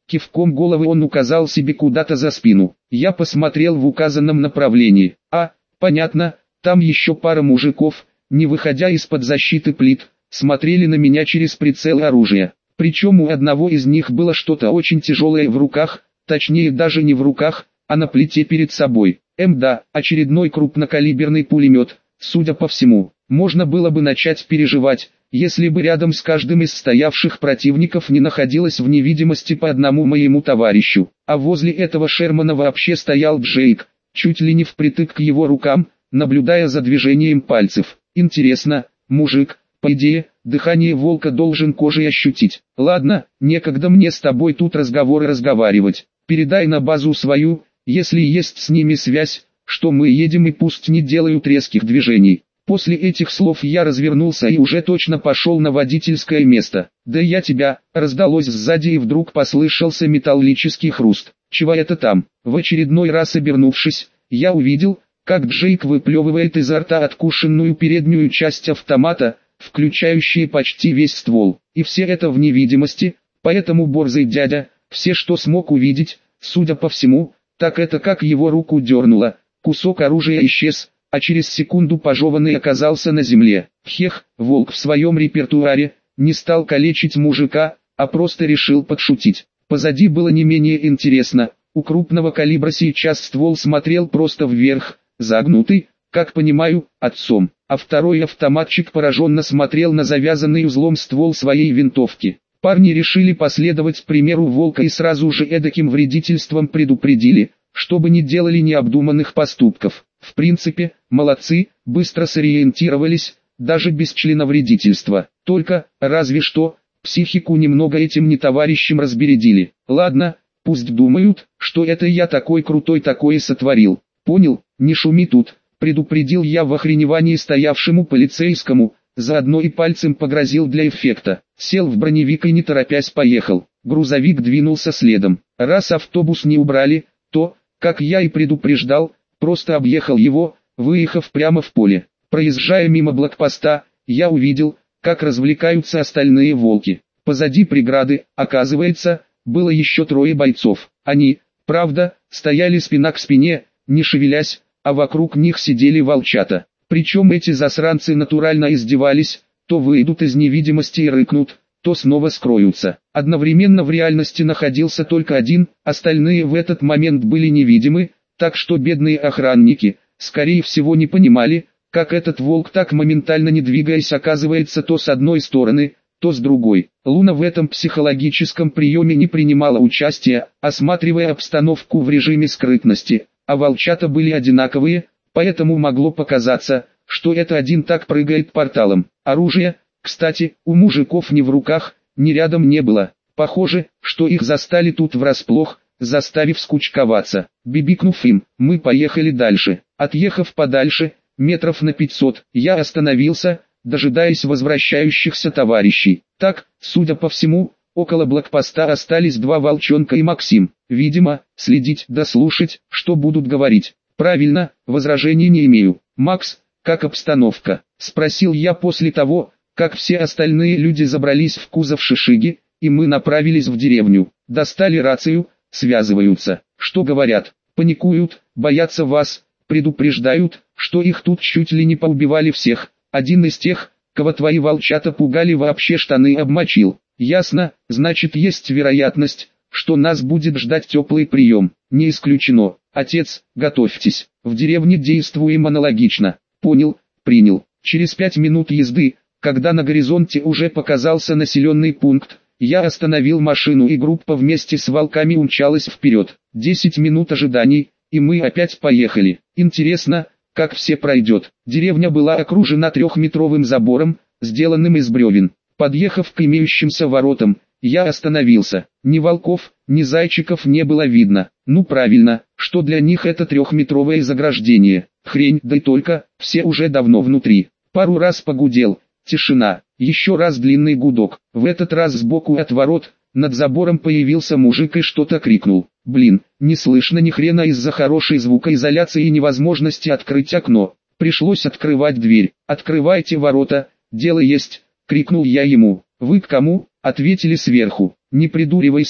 Кивком головы он указал себе куда-то за спину. Я посмотрел в указанном направлении. Понятно, там еще пара мужиков, не выходя из-под защиты плит, смотрели на меня через прицел оружия. Причем у одного из них было что-то очень тяжелое в руках, точнее даже не в руках, а на плите перед собой. Да, очередной крупнокалиберный пулемет. Судя по всему, можно было бы начать переживать, если бы рядом с каждым из стоявших противников не находилось в невидимости по одному моему товарищу. А возле этого Шермана вообще стоял Джейк, чуть ли не впритык к его рукам, наблюдая за движением пальцев. Интересно, мужик, по идее, дыхание волка должен кожей ощутить. Ладно, некогда мне с тобой тут разговаривать. Передай на базу свою, если есть с ними связь, что мы едем и пусть не делают резких движений. После этих слов я развернулся и уже точно пошел на водительское место. «Да я тебя!» раздалось сзади и вдруг послышался металлический хруст. «Чего это там?» В очередной раз обернувшись, я увидел, как Джейк выплевывает изо рта откушенную переднюю часть автомата, включающую почти весь ствол. И все это в невидимости, поэтому борзый дядя, все что смог увидеть, судя по всему, так это как его руку дернуло, кусок оружия исчез, а через секунду пожеванный оказался на земле. Волк в своем репертуаре, не стал калечить мужика, а просто решил подшутить. Позади было не менее интересно, у крупного калибра сейчас ствол смотрел просто вверх, загнутый, как понимаю, отцом, а второй автоматчик пораженно смотрел на завязанный узлом ствол своей винтовки. Парни решили последовать примеру волка и сразу же эдаким вредительством предупредили, чтобы не делали необдуманных поступков. В принципе, молодцы, быстро сориентировались, даже без членовредительства. Только, разве что, психику немного этим нетоварищам разбередили. Ладно, пусть думают, что это я такой крутой такое сотворил. Понял, не шуми тут, предупредил я в охреневании стоявшему полицейскому, заодно и пальцем погрозил для эффекта. Сел в броневик и не торопясь поехал. Грузовик двинулся следом. Раз автобус не убрали, то, как я и предупреждал, просто объехал его, выехав прямо в поле. Проезжая мимо блокпоста, я увидел, как развлекаются остальные волки. Позади преграды, оказывается, было еще 3 бойцов. Они, правда, стояли спина к спине, не шевелясь, а вокруг них сидели волчата. Причем эти засранцы натурально издевались, то выйдут из невидимости и рыкнут, то снова скроются. Одновременно в реальности находился только один, остальные в этот момент были невидимы, так что бедные охранники, скорее всего не понимали, как этот волк так моментально не двигаясь оказывается то с одной стороны, то с другой. Луна в этом психологическом приеме не принимала участия, осматривая обстановку в режиме скрытности, а волчата были одинаковые, поэтому могло показаться, что это один так прыгает порталом. Оружие, кстати, у мужиков ни в руках, ни рядом не было. Похоже, что их застали тут врасплох, заставив скучковаться. Бибикнув им, мы поехали дальше. Отъехав подальше, метров на 500, я остановился, дожидаясь возвращающихся товарищей. Так, судя по всему, около блокпоста остались 2 волчонка и Максим. Видимо, следить да слушать, что будут говорить. Правильно, возражений не имею. «Макс, как обстановка?» – спросил я после того, как все остальные люди забрались в кузов шишиги, и мы направились в деревню. Достали рацию, связываются. Что говорят? Паникуют, боятся вас, предупреждают, что их тут чуть ли не поубивали всех. Один из тех, кого твои волчата пугали, вообще штаны обмочил. Ясно, значит есть вероятность, что нас будет ждать теплый прием. Не исключено. Отец, готовьтесь. В деревне действуем аналогично. Понял, принял. Через 5 минут езды, когда на горизонте уже показался населенный пункт, я остановил машину и группа вместе с волками умчалась вперед. 10 минут ожиданий, и мы опять поехали. Интересно, как все пройдет. Деревня была окружена 3-метровым забором, сделанным из бревен. Подъехав к имеющимся воротам, я остановился. Ни волков, ни зайчиков не было видно. Ну правильно, что для них это 3-метровое заграждение. Хрень, да и только, все уже давно внутри. Пару раз погудел. Тишина. Еще раз длинный гудок. В этот раз сбоку от ворот, над забором появился мужик и что-то крикнул. Блин, не слышно ни хрена из-за хорошей звукоизоляции и невозможности открыть окно. Пришлось открывать дверь. «Открывайте ворота, дело есть», — крикнул я ему. «Вы к кому?» — ответили сверху. «Не придуривайся,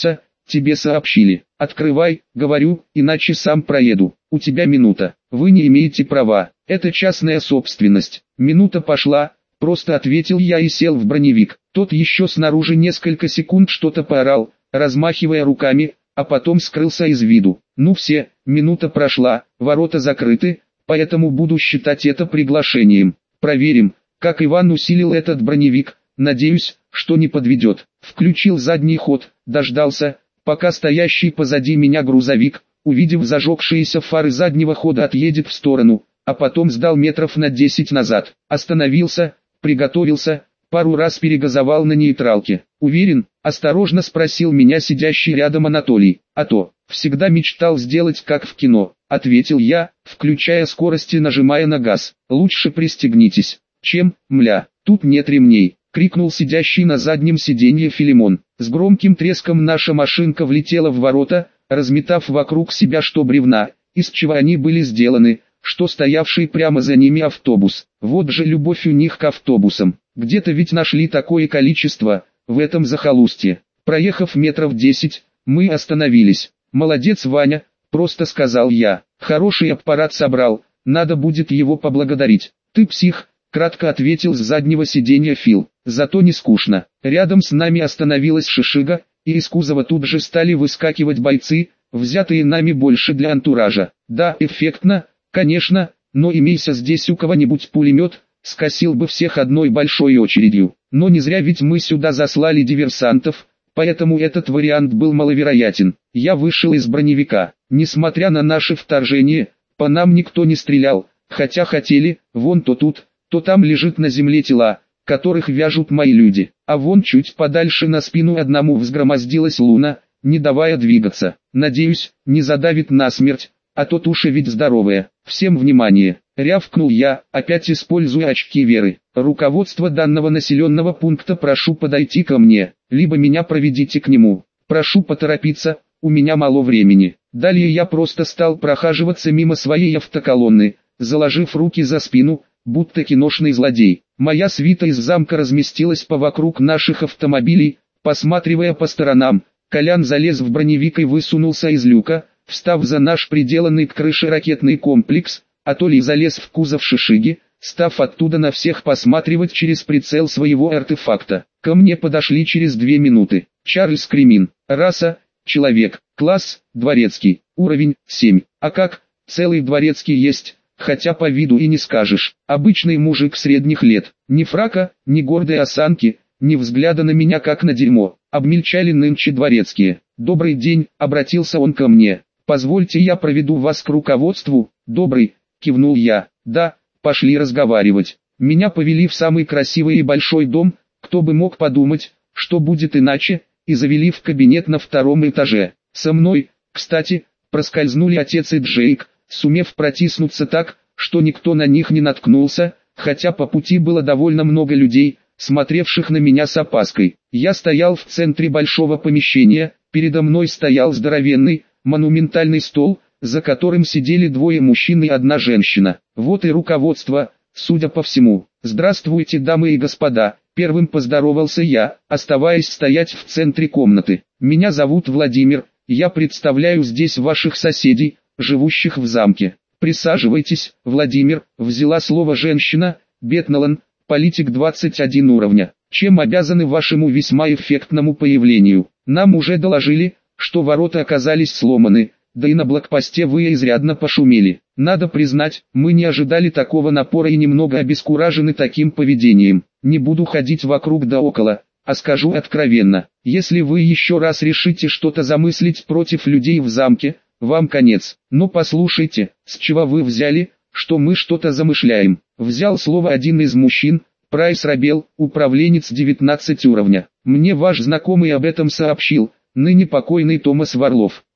тебе сообщили. Открывай, говорю, иначе сам проеду. У тебя минута. Вы не имеете права. Это частная собственность. Минута пошла, просто ответил я и сел в броневик. Тот еще снаружи несколько секунд что-то поорал, размахивая руками, а потом скрылся из виду. Ну все, минута прошла, ворота закрыты, поэтому буду считать это приглашением. Проверим, как Иван усилил этот броневик, надеюсь, что не подведет. Включил задний ход, дождался, пока стоящий позади меня грузовик, увидев зажегшиеся фары заднего хода, отъедет в сторону, а потом сдал метров на 10 назад. Остановился, приготовился, пару раз перегазовал на нейтралке. «Уверен?» – осторожно спросил меня сидящий рядом Анатолий. «А то, всегда мечтал сделать как в кино», – ответил я, включая скорость и нажимая на газ. «Лучше пристегнитесь». «Чем, мля, тут нет ремней», – крикнул сидящий на заднем сиденье Филимон. С громким треском наша машинка влетела в ворота, разметав вокруг себя что бревна, из чего они были сделаны, что стоявший прямо за ними автобус. Вот же любовь у них к автобусам. Где-то ведь нашли такое количество, в этом захолустье. Проехав метров 10, мы остановились. «Молодец, Ваня», — просто сказал я. «Хороший аппарат собрал, надо будет его поблагодарить». «Ты псих», — кратко ответил с заднего сиденья Фил. «Зато не скучно». Рядом с нами остановилась шишига, и из кузова тут же стали выскакивать бойцы, взятые нами больше для антуража. Да, эффектно, конечно, но имейся здесь у кого-нибудь пулемет, скосил бы всех одной большой очередью. Но не зря ведь мы сюда заслали диверсантов, поэтому этот вариант был маловероятен. Я вышел из броневика. Несмотря на наше вторжение, по нам никто не стрелял, хотя хотели. Вон то тут, то там лежит на земле тела, которых вяжут мои люди. А вон чуть подальше на спину одному взгромоздилась Луна, не давая двигаться. Надеюсь, не задавит насмерть, а то туша ведь здоровая. «Всем внимание!» — рявкнул я, опять используя очки веры. «Руководство данного населенного пункта прошу подойти ко мне, либо меня проведите к нему. Прошу поторопиться, у меня мало времени». Далее я просто стал прохаживаться мимо своей автоколонны, заложив руки за спину, будто киношный злодей. Моя свита из замка разместилась повокруг наших автомобилей, посматривая по сторонам. Колян залез в броневик и высунулся из люка, встав за наш приделанный к крыше ракетный комплекс, а Толий залез в кузов шишиги, став оттуда на всех посматривать через прицел своего артефакта. Ко мне подошли через 2 минуты. Чарльз Кремин. Раса – человек. Класс – дворецкий. Уровень – 7. А как? Целый дворецкий есть, хотя по виду и не скажешь. Обычный мужик средних лет. Ни фрака, ни гордой осанки, ни взгляда на меня как на дерьмо. Обмельчали нынче дворецкие. «Добрый день», — обратился он ко мне. «Позвольте я проведу вас к руководству». «Добрый», — кивнул я. «Да, пошли разговаривать». Меня повели в самый красивый и большой дом, кто бы мог подумать, что будет иначе, и завели в кабинет на 2-м этаже. Со мной, кстати, проскользнули отец и Джейк, сумев протиснуться так, что никто на них не наткнулся, хотя по пути было довольно много людей, смотревших на меня с опаской. Я стоял в центре большого помещения, передо мной стоял здоровенный, монументальный стол, за которым сидели 2 мужчин и 1 женщина. Вот и руководство, судя по всему. «Здравствуйте, дамы и господа», — первым поздоровался я, оставаясь стоять в центре комнаты. «Меня зовут Владимир, я представляю здесь ваших соседей, живущих в замке». «Присаживайтесь, Владимир», — взяла слово женщина, Бетналан, политик 21 уровня. «Чем обязаны вашему весьма эффектному появлению? Нам уже доложили, что ворота оказались сломаны, да и на блокпосте вы изрядно пошумели. Надо признать, мы не ожидали такого напора и немного обескуражены таким поведением. Не буду ходить вокруг да около, а скажу откровенно, если вы еще раз решите что-то замыслить против людей в замке, вам конец. Но послушайте, с чего вы взяли, что мы что-то замышляем?» Взял слово один из мужчин, Прайс Рабел, управленец 19 уровня. «Мне ваш знакомый об этом сообщил, ныне покойный Томас Варлов».